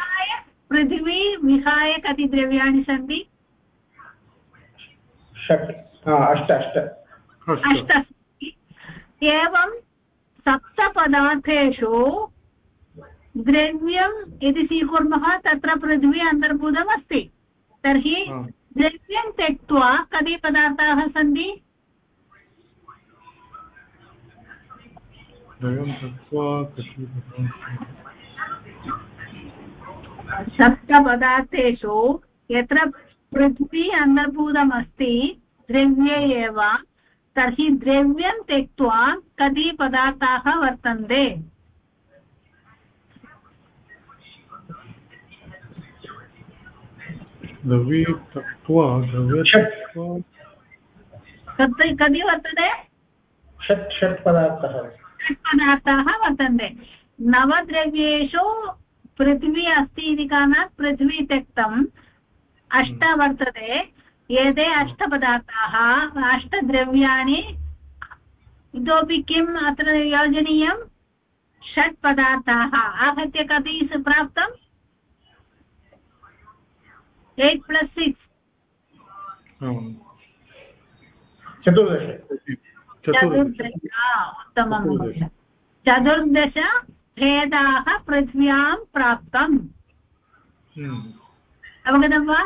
विहाय कति द्रव्याणि सन्ति अष्ट एवं सप्तपदार्थेषु द्रव्यं यदि स्वीकुर्मः तत्र पृथ्वी अन्तर्भूतमस्ति तर्हि द्रव्यं त्यक्त्वा कति पदार्थाः सन्ति सप्तपदार्थेषु यत्र पृथ्वी अन्तर्भूतमस्ति द्रव्ये एव तर्हि द्रव्यं त्यक्त्वा कति पदार्थाः वर्तन्ते कति वर्तते षट् पदार्थाः वर्तन्ते नवद्रव्येषु पृथ्वी अस्ति इति कारणात् पृथ्वी त्यक्तम् अष्ट वर्तते एते अष्टपदार्थाः अष्टद्रव्याणि इतोपि किम् अत्र योजनीयं षट् पदार्थाः आहत्य कति प्राप्तम् 8 + 6 उत्तमं चतुर्दश भेदाः पृथ्व्यां प्राप्तम् अवगतं वा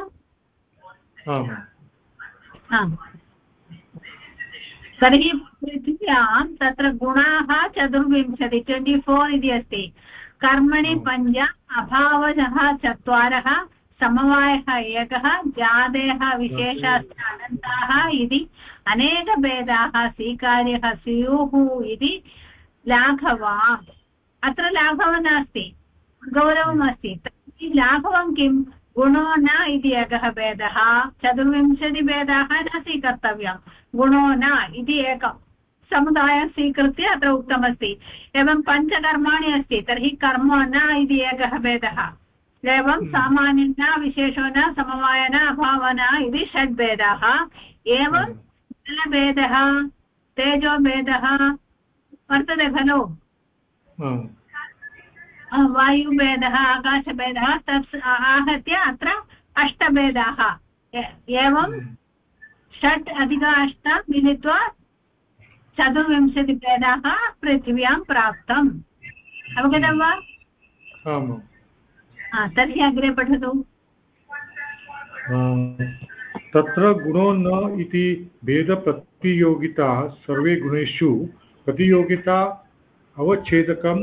तर्हि पृथिव्यां तत्र गुणाः 24 इति अस्ति कर्मणि 5 अभावजः 4 समवायः 1 जातेः विशेषाश्च अनन्ताः इति अनेकभेदाः स्वीकार्यः स्युः इति लाघवा अत्र लाघवः नास्ति गौरवमस्ति तर्हि लाघवं किं गुणो न इति एकः भेदः 24 भेदाः न स्वीकर्तव्यं गुणो न इति एकं समुदायं स्वीकृत्य अत्र उक्तमस्ति एवं 5 कर्माणि अस्ति तर्हि कर्मो न इति एकः भेदः एवं सामान्यं न विशेषो न समवाय न अभावः न इति 6 भेदाः एवं जलभेदः तेजोभेदः वर्तते खलु वायुभेदः आकाशभेदः तत् आहत्य अत्र 8 भेदाः एवं 6 + 8 मिलित्वा 24 भेदाः पृथिव्यां प्राप्तम् अवगतं वा तर्हि अग्रे पठतु तत्र गुणो न इति भेदप्रतियोगिता सर्वे गुणेषु प्रतियोगिता अवच्छेदकं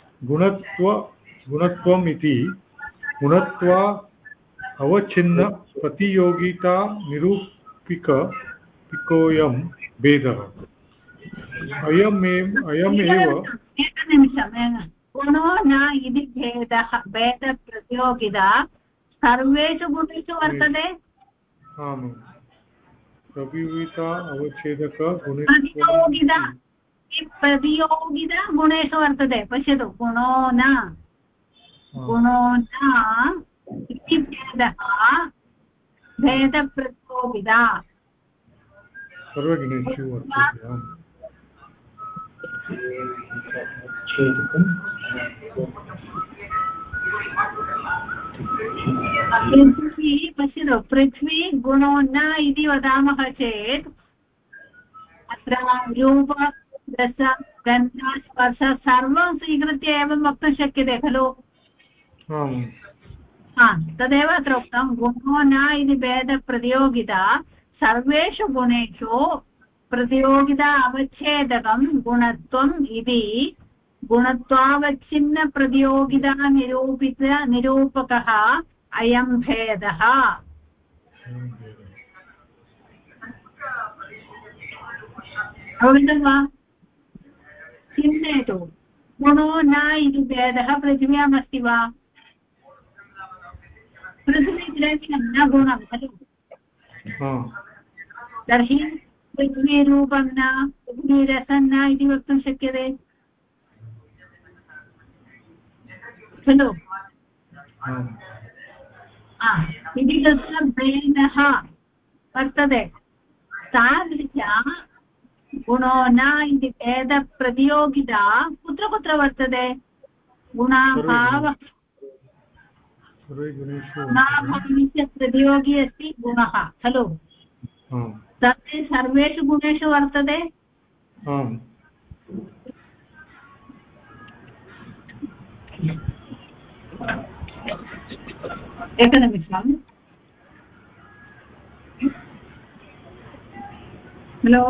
गुणत्वम् इति गुणत्वा अवच्छिन्न प्रतियोगिता निरूपिकोऽयं भेदः अयमेव एकनिमिषं गुणो न इति भेदप्रतियोगिता सर्वेषु गुणेषु वर्तते प्रतियोगिता अवच्छेदक प्रतियोगिता गुणेषु वर्तते पश्यतु गुणो न इति भेदः भेदप्रतियोगिता सर्वगुणेषु वर्तते पृथ्वी पश्यतु पृथ्वी गुणो न इति वदामः चेत् अत्र रूप रस गन्ध स्पर्श सर्वं स्वीकृत्य एवं वक्तुं शक्यते खलु तदेव अत्र उक्तं गुणो न इति भेदप्रतियोगिता सर्वेषु गुणेषु प्रतियोगिता अवच्छेदकं गुणत्वम् इति गुणत्वावच्छिन्नप्रतियोगिता निरूपकः अयं भेदः अवगतं वा चिन्तयतु गुणो न इति भेदः पृथिव्याम् अस्ति वा पृथिवी द्रव्यं न गुणं खलु तर्हि पृथ्वीरूपं न पृथ्वीरसं न इति वक्तुं शक्यते खलु इति तत्र भेदः वर्तते तादृश गुणो न इति भेदप्रतियोगिता कुत्र कुत्र वर्तते गुणाभावस्य प्रतियोगी अस्ति गुणः खलु तत् सर्वेषु गुणेषु वर्तते एकनिमिषम् हलो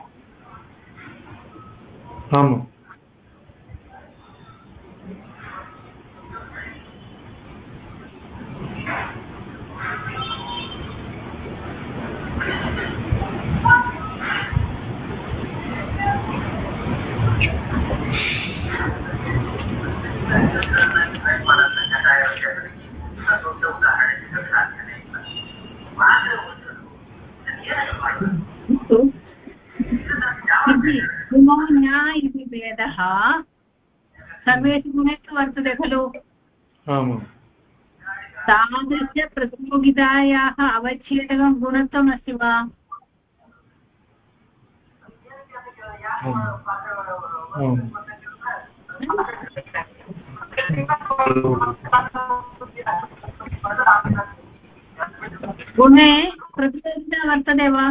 गुणो न इति भेदः सर्वेषु गुणेषु वर्तते खलु तादृशप्रतियोगितायाः अवच्छेदकं गुणत्वम् अस्ति वा गुणे प्रतियोगिता वर्तते वा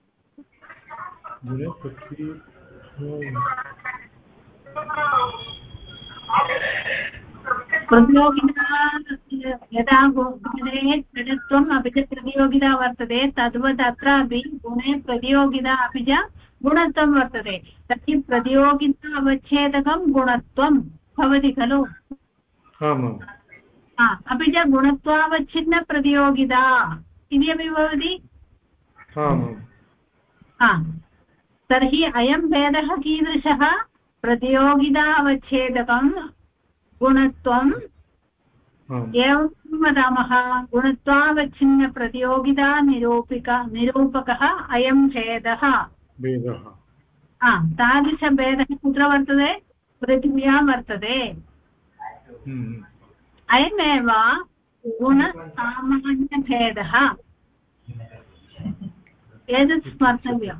प्रतियोगिता यदा गुणे घटत्वम् अपि च प्रतियोगिता वर्तते तद्वत् अत्रापि गुणे प्रतियोगिता अपि च गुणत्वं वर्तते तर्हि प्रतियोगिता अवच्छेदकं गुणत्वं भवति खलु अपि च गुणत्वावच्छिन्नप्रतियोगिता इति अपि भवति तर्हि अयं भेदः कीदृशः प्रतियोगिता अवच्छेदकं गुणत्वम् एवं वदामः गुणत्वावच्छिन्नप्रतियोगिता निरूपकः अयं भेदः तादृशभेदः कुत्र वर्तते पृथिव्यां वर्तते अयमेव गुणसामान्यभेदः एतत् स्मर्तव्यम्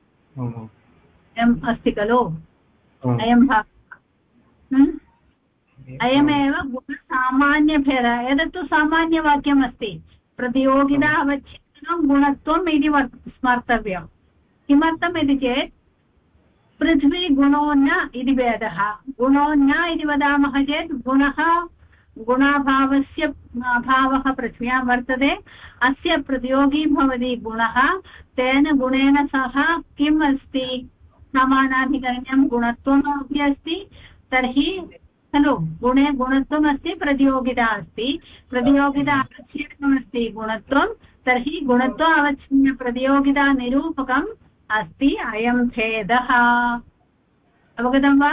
अस्ति खलु अयं भागः अयमेव गुणसामान्यभेदः एतत्तु सामान्यवाक्यम् अस्ति प्रतियोगिता अवच्छिन्नं गुणत्वम् इति स्मर्तव्यम् किमर्थम् इति चेत् पृथ्वी गुणो न इति भेदः गुणो न इति वदामः चेत् गुणाभावस्य अभावः पृथ्व्यां वर्तते अस्य प्रतियोगी भवति गुणः तेन गुणेन सह किम् अस्ति समानाधिकरण्यं गुणत्वमपि अस्ति तर्हि खलु गुणे गुणत्वम् अस्ति प्रतियोगिता अस्ति प्रतियोगिता अवच्छिन्नमस्ति गुणत्वं तर्हि गुणत्व अवच्छिन्नप्रतियोगिता निरूपकम् अस्ति अयं भेदः अवगतं वा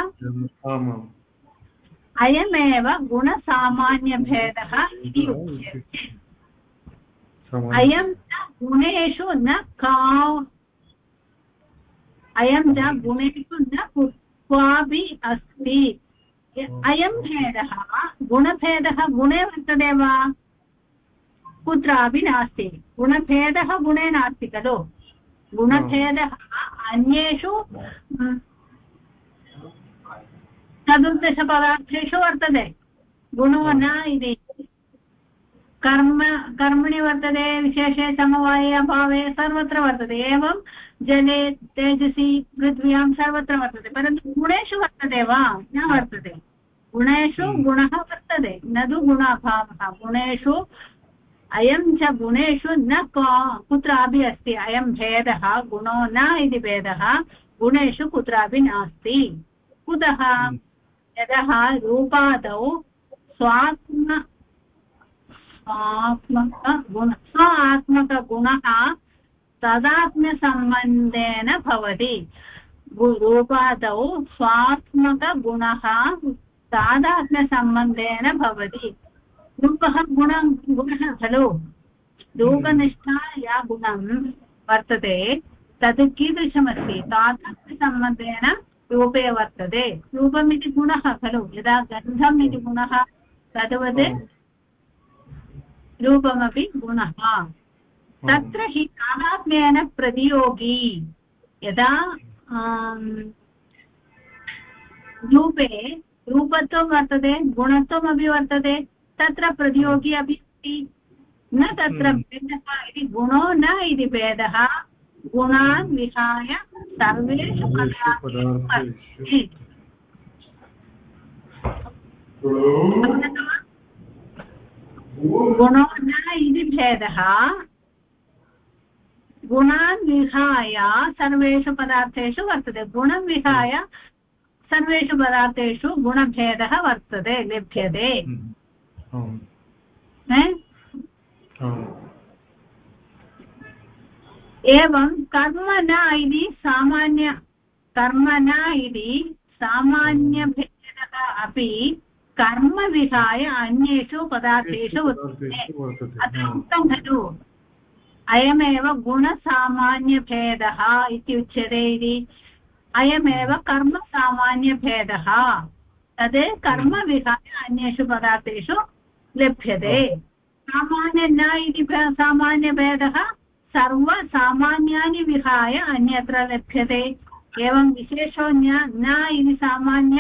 अयमेव गुणसामान्यभेदः इति उच्यते अयं गुणेषु न अयं च गुणेषु न क्वापि अस्ति अयं भेदः गुणभेदः गुणे वर्तते वा कुत्रापि नास्ति गुणभेदः गुणे नास्ति खलु गुणभेदः अन्येषु चतुर्दशपदार्थेषु वर्तते गुणो न इति कर्मणि वर्तते विशेषे समवाये अभावे सर्वत्र वर्तते एवं जले तेजसि पृथ्व्यां सर्वत्र वर्तते परन्तु गुणेषु वर्तते वा न वर्तते गुणेषु गुणः वर्तते न तु गुणाभावः गुणेषु अयं च गुणेषु न कुत्रापि अस्ति अयं भेदः गुणो न इति भेदः गुणेषु कुत्रापि नास्ति कुतः यतः रूपादौ स्वात्मकगुणः तदात्म्यसम्बन्धेन भवति रूपादौ स्वात्मकगुणः तादात्म्यसम्बन्धेन भवति रूपः गुणः खलु रूपनिष्ठा या गुणं वर्तते तत् कीदृशमस्ति तादात्म्यसम्बन्धेन रूपे वर्तते रूपमिति गुणः खलु यदा गन्धम् इति गुणः तद्वत् रूपमपि गुणः तत्र हि तादात्म्येन प्रतियोगी यदा रूपे रूपत्वं वर्तते गुणत्वमपि वर्तते तत्र प्रतियोगी अपि अस्ति न तत्र भेदः इति गुणो न इति भेदः गुणान् विहाय सर्वेषु पदार्थेषु गुणो न इति भेदः गुणान् विहाय सर्वेषु पदार्थेषु वर्तते गुणं विहाय सर्वेषु पदार्थेषु गुणभेदः वर्तते लभ्यते एवं कर्म न इति सामान्यभेदः अपि कर्म विहाय अन्येषु पदार्थेषु वर्तते उक्तं खलु अयमेव गुणसामान्यभेदः इत्युच्यते इति अयमेव कर्मसामान्यभेदः तद् कर्म विहाय अन्येषु पदार्थेषु लभ्यते सामान्य न इति सामान्यभेदः सर्वसामान्यानि विहाय अन्यत्र लभ्यते एवं विशेषो न इति सामान्य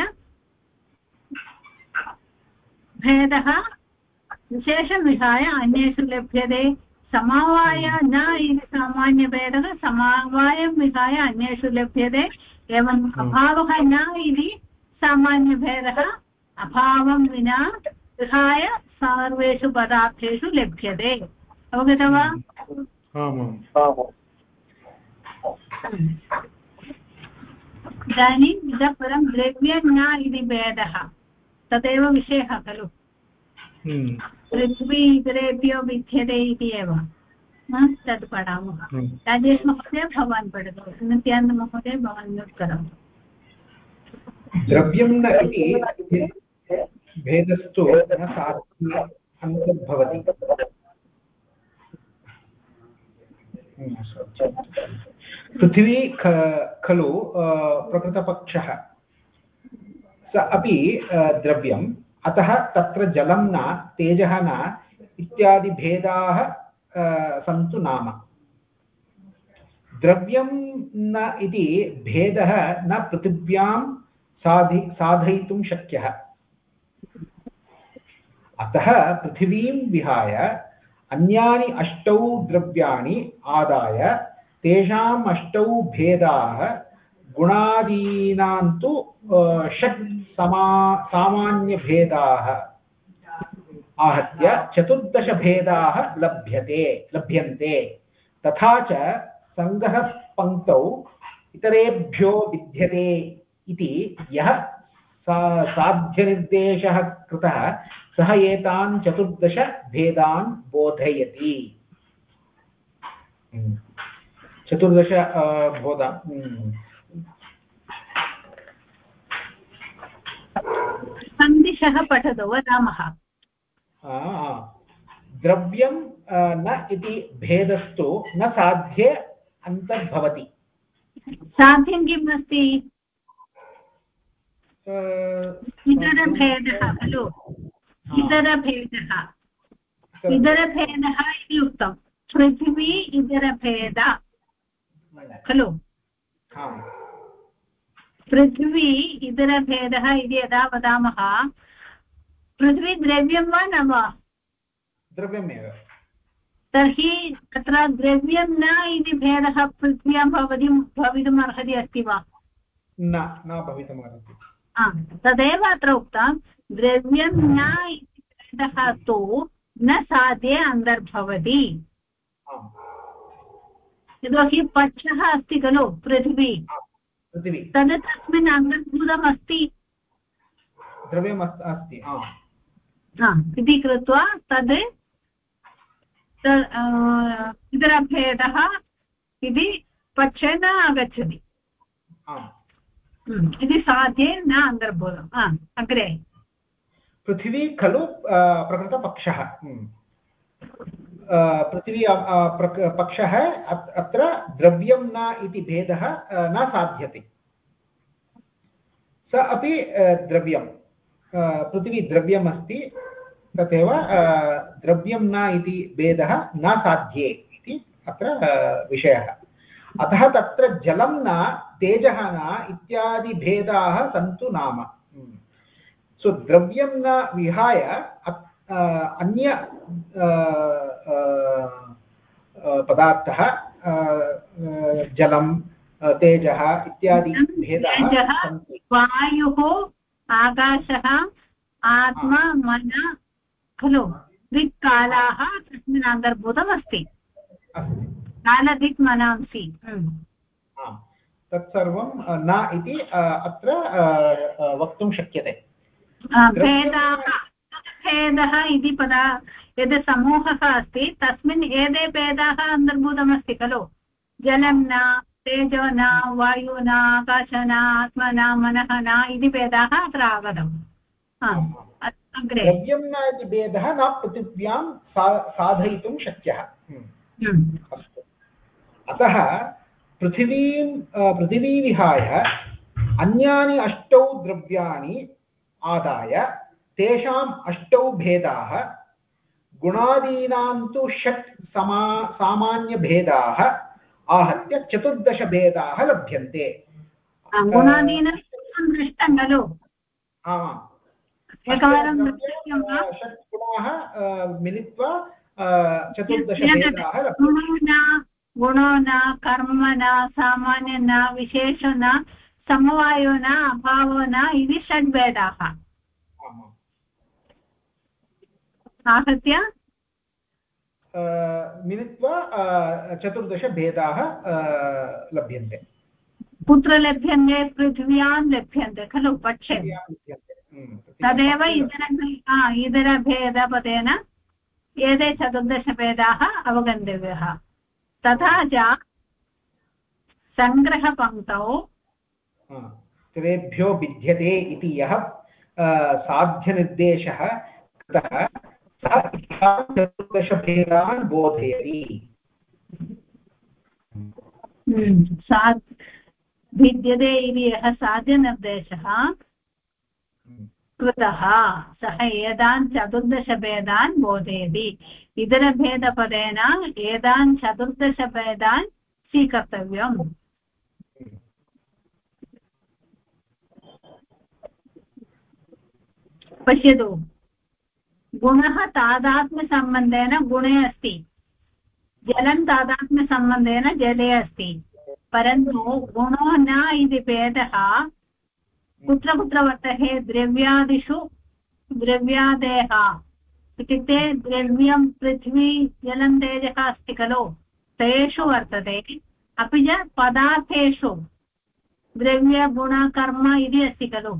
भेदः विशेषं विहाय अन्येषु लभ्यते समवाय न इति सामान्यभेदः समवायं विहाय अन्येषु लभ्यते एवम् अभावः न इति सामान्यभेदः अभावं विना विहाय सर्वेषु पदार्थेषु लभ्यते अवगतं वा इदानीम् इतः परं द्रव्यं न इति भेदः तदेव विषयः खलु पृथ्वी इतरेभ्यो भिद्यते इति एव तद् पठामः राजेश महोदय भवान् पठतु नित्यानन्द महोदय भवान् म्यूट् करोतु द्रव्यं न इति भेदस्तु न साध्य अन्तर्भवति पृथिवी खलु प्रकृतपक्षः स अपि द्रव्यम् अतः तत्र जलं न तेजः न इत्यादि भेदाः सन्तु नाम द्रव्यं न इति भेदः न पृथिव्यां साधयितुं शक्यः अतः पृथिवीं विहाय अन्यानि अष्टौ द्रव्याणि आदाय तेषाम् अष्टौ भेदाः गुणादीनां तु षट् सामान्यभेदाः आहत्य चतुर्दशभेदाः लभ्यन्ते तथा च सङ्ग्रहपङ्क्तौ इतरेभ्यो विद्यते इति यः साध्यनिर्देशः कृतः सः एतान् चतुर्दश भेदान् बोधयति चतुर्दश बोधा सन्दिशः पठतु वदामः द्रव्यं न इति भेदस्तु न साध्ये अन्तर्भवति साध्यं किम् अस्ति इतरभेदः खलु इतरभेदः इतरभेदः इति उक्तं पृथिवी इतरभेद खलु पृथिवी इतरभेदः इति यदा वदामः पृथिवी द्रव्यं वा न वा द्रव्यमेव तर्हि तत्र द्रव्यं न इति भेदः पृथ्व्यां भवितुम् अर्हति अस्ति वा न भवितुमर्हति तदेव अत्र उक्तं द्रव्यं न इति भेदः तु न साध्ये अन्तर्भवति यतोहि पक्षः अस्ति खलु पृथिवी तद् तस्मिन् अन्तर्भूतम् अस्ति द्रव्यम् अस्ति इति कृत्वा तद् इतरभेदः इति पक्षे न आगच्छति इति साध्ये न अन्तर्भूतम् अग्रे पृथिवी खलु प्रकृतपक्षः पृथिवी पक्षः अत्र द्रव्यं न इति भेदः न साध्यते स अपि द्रव्यं पृथिवी द्रव्यम् अस्ति तथैव द्रव्यं न इति भेदः न साध्ये इति अत्र विषयः अतः तत्र जलं न तेजः न इत्यादि भेदाः सन्तु नाम सो द्रव्यं न विहाय अन्य पदार्थः जलं तेजः इत्यादि भेदाः सन्ति वायुः आकाशः आत्मा मन खलु दिक्कालाः तस्मिन् अन्तर्भूतमस्ति कालदिक् मनांसि तत्सर्वं न इति अत्र वक्तुं शक्यते भेदः इति पदा यद् समूहः अस्ति तस्मिन् एते भेदाः अन्तर्भूतमस्ति खलु जलं न तेजो न वायु न आकाश न आत्मा न मनः न इति भेदाः अत्र आगतम् अग्रे द्रव्यं न इति भेदः न पृथिव्यां साधयितुं शक्यः अस्तु अतः पृथिवी विहाय अन्यानि 8 द्रव्याणि आदाय तेषाम् 8 भेदाः गुणादीनां तु 6 सामान्यभेदाः आहत्य 14 भेदाः लभ्यन्ते गुणादीनां दृष्टं खलु एकवारं 6 गुणाः मिलित्वा 14 भेदाः लभ्यन्ते गुणो न कर्म न सामान्य न विशेष न समवायो न अभावो न इति 6 भेदाः आहत्य मिलित्वा 14 भेदाः लभ्यन्ते कुत्र लभ्यन्ते पृथिव्यां लभ्यन्ते खलु पक्षे तदेव इतरभेदपदेन एते 14 भेदाः अवगन्तव्यः तथा च सङ्ग्रहपङ्क्तौ सर्वेभ्यो भिद्यते इति यः साध्यनिर्देशः कृतः सः 14 भेदान् बोधयति भिद्यते इति यः साध्यनिर्देशः कृतः सः एतान् 14 भेदान् बोधयति इतरभेदपदेन एतान् 14 भेदान् स्वीकर्तव्यम् पश्यतु गुणः तादात्म्यसम्बन्धेन गुणे अस्ति जलं तादात्म्यसम्बन्धेन जले अस्ति परन्तु गुणो न इति भेदः कुत्र कुत्र वर्तते द्रव्यादिषु द्रव्यादेः इत्युक्ते द्रव्यं पृथ्वी जलं तेजः अस्ति खलु तेषु वर्तते अपि च पदार्थेषु द्रव्य गुण कर्म इति अस्ति खलु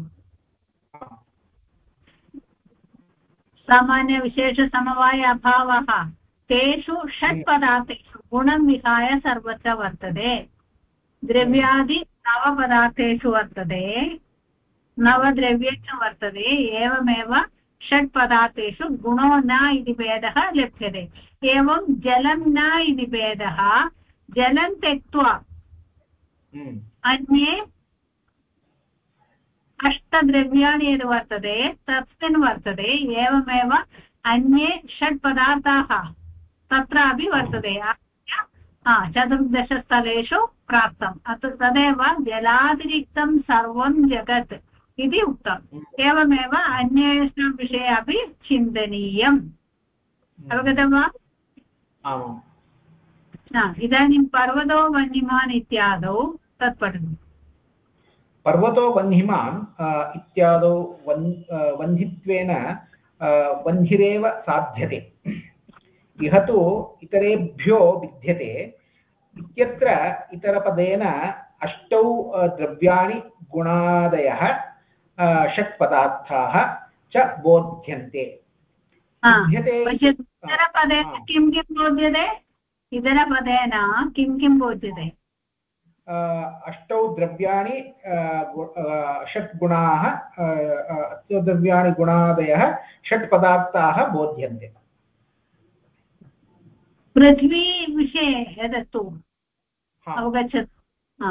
सामान्य विशेष समवाय अभावः तेषु 6 पदार्थेषु गुणं विहाय सर्वत्र वर्तते द्रव्यादि 9 पदार्थेषु वर्तते 9 द्रव्येषु वर्तते एवमेव 6 पदार्थेषु गुणो न इति भेदः लभ्यते एवं जलं न इति भेदः जलं त्यक्त्वा अन्ये 8 द्रव्याणि यद् वर्तते तस्मिन् वर्तते एवमेव अन्ये षट् पदार्थाः तत्रापि वर्तते चतुर्दशस्थलेषु प्राप्तम् तदेव जलातिरिक्तं सर्वं जगत् इति उक्तम् एवमेव अन्येषां विषये अपि चिन्तनीयम् अवगतं वा इदानीं पर्वतो वह्निमान् इत्यादौ तत् पठतु पर्वतो वह्निमान् इत्यादौ वह्नित्वेन वह्निरेव साध्यते इह तु इतरेभ्यो विद्यते इत्यत्र इतरपदेन अष्टौ द्रव्याणि गुणादयः षट् पदार्थाः च बोध्यन्ते इतरपदेन किं किं बोध्यते इतरपदेन किं किं बोध्यते अष्टौ द्रव्याणि षट् गुणाः द्रव्याणि गुणादयः षट् पदार्थाः बोध्यन्ते पृथ्वी विषये यदस्तु अवगच्छतु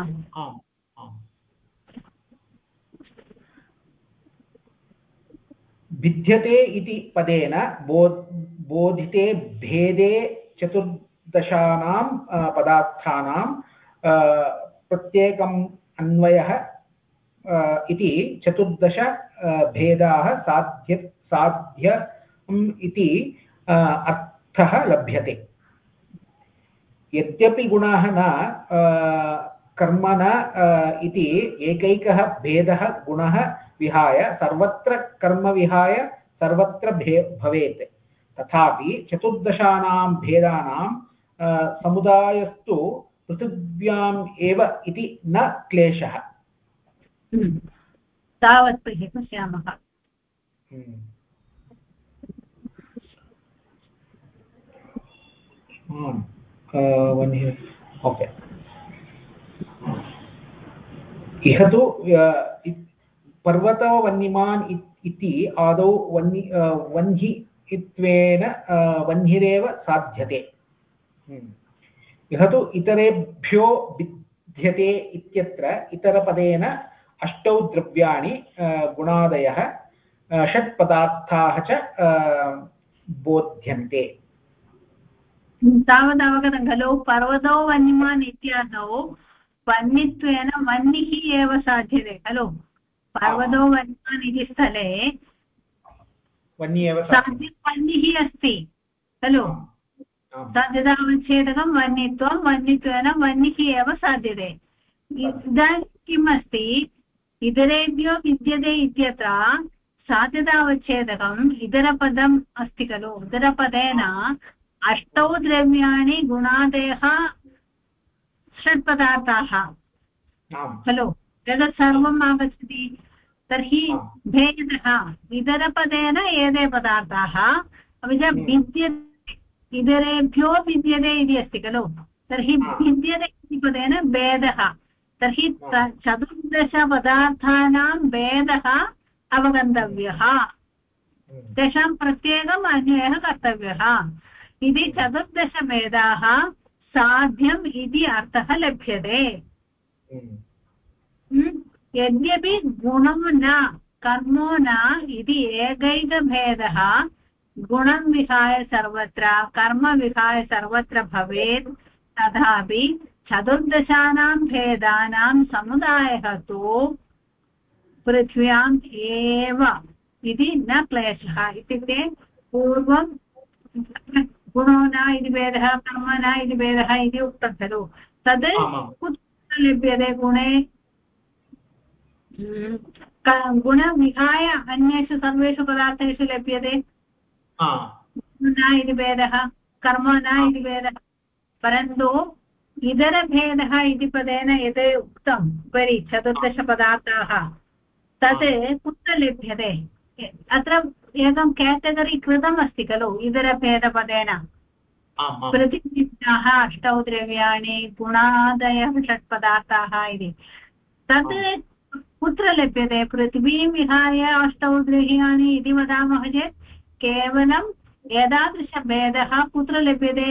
भिद्यते इति पदेन बोधिते भेदे चतुर्दशानां पदार्थानां प्रत्येकम् अन्वयः इति चतुर्दश भेदाः साध्यम् इति अर्थः लभ्यते यद्यपि गुणः न कर्म न इति एकैकः भेदः गुणः विहाय सर्वत्र कर्म विहाय सर्वत्र भवेत् तथापि चतुर्दशानां भेदानां समुदायस्तु पृथिव्याम् एव इति न क्लेशः तावत् पश्यामः ओके इह तु पर्वतो वह्निमान् इति आदौ वह्नित्वेन वह्निरेव साध्यते इह तु इतरेभ्यो विद्यते इत्यत्र इतरपदेन अष्टौ द्रव्याणि गुणादयः षट् पदार्थाः च बोध्यन्ते तावत् अवगतं खलु पर्वतो वह्निमान् इत्यादौ वह्नित्वेन वह्निः एव साध्यते खलु पर्वतो वह्निमान् इति स्थले साध्यं वह्निः अस्ति खलु साध्यतावच्छेदकं वह्नित्वं वह्नित्वेन वह्निः एव साध्यते इदानीं किम् अस्ति इतरेभ्यो विद्यते इत्यत्र साध्यतावच्छेदकम् इतरपदम् अस्ति खलु इतरपदेन अष्टौ द्रव्याणि गुणादयः षट् पदार्थाः खलु एतत् सर्वम् आगच्छति तर्हि भेदः इतरपदेन एते पदार्थाः अपि च भिद्यते इतरेभ्यो भिद्यते इति अस्ति खलु तर्हि भिद्यते इति पदेन भेदः तर्हि चतुर्दशपदार्थानां भेदः अवगन्तव्यः तेषां प्रत्येकम् अन्वयः कर्तव्यः इति चतुर्दशभेदाः साध्यम् इति अर्थः लभ्यते यद्यपि गुणो न कर्मो न इति एकैकभेदः गुणं विहाय सर्वत्र कर्म विहाय सर्वत्र भवेत् तथापि चतुर्दशानां भेदानां समुदायः तु पृथ्व्याम् एव इति न क्लेशः इत्युक्ते पूर्वं गुणो न इति भेदः कर्म न इति भेदः इति उक्तं खलु तद् कुत्र लभ्यते गुणे गुणविहाय अन्येषु सर्वेषु पदार्थेषु लभ्यते न इति भेदः कर्म न इति भेदः परन्तु इतरभेदः इति पदेन यत् उक्तम् उपरि चतुर्दशपदार्थाः तत् कुत्र लभ्यते अत्र एकं केटगरी कृतमस्ति खलु इतरभेदपदेन पृथिव्याः अष्टौ द्रव्याणि गुणादयः षट् पदार्थाः इति तत् कुत्र लभ्यते पृथिवीं विहाय अष्टौ द्रव्याणि इति वदामः चेत् केवलं एतादृशभेदः कुत्र लभ्यते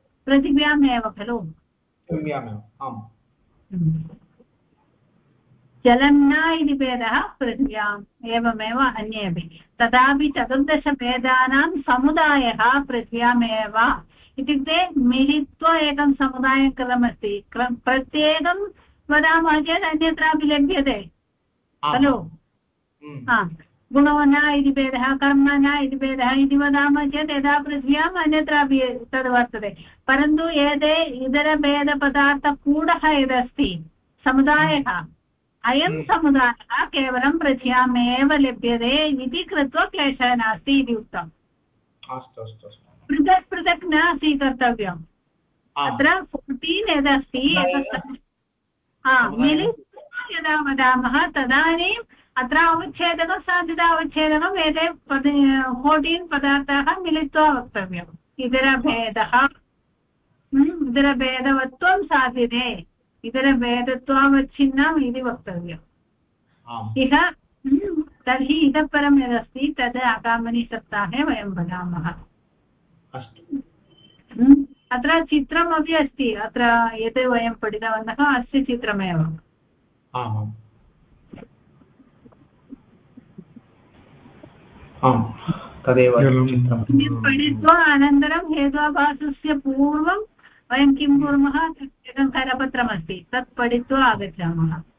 पृथिव्याम् एव खलु जलं न इति भेदः पृथिव्याम् एवमेव अन्ये अपि तथापि चतुर्दशभेदानां समुदायः पृथिव्यामेव इत्युक्ते मिलित्वा एकं समुदायं कृतमस्ति प्रत्येकं वदामः चेत् अन्यत्रापि लभ्यते खलु गुणो न इति भेदः कर्म न इति भेदः इति वदामः चेत् यदा पृथिव्याम् अन्यत्रापि तद् वर्तते परन्तु एते इतरभेदपदार्थकूटः यदस्ति समुदायः अयं समुदायः केवलं पृथिव्यामेव लभ्यते इति कृत्वा क्लेशः नास्ति इति उक्तम् पृथक् पृथक् न स्वीकर्तव्यम् अत्र 14 यदस्ति मिलित्वा यदा वदामः तदानीम् अत्र अवच्छेदकं साधितावच्छेदकम् एते 14 पदार्थाः मिलित्वा वक्तव्यम् इतरभेदवत्वं साधिते इतरभेदत्वावच्छिन्नम् इति वक्तव्यम् इह तर्हि इतः परं यदस्ति तद् आगामिनि सप्ताहे वयं वदामः अत्र चित्रमपि अस्ति अत्र यत् वयं पठितवन्तः अस्य चित्रमेव तदेव पठित्वा अनन्तरं हेत्वाभासस्य पूर्वं वयं किं कुर्मः एकं करपत्रमस्ति तत् पठित्वा आगच्छामः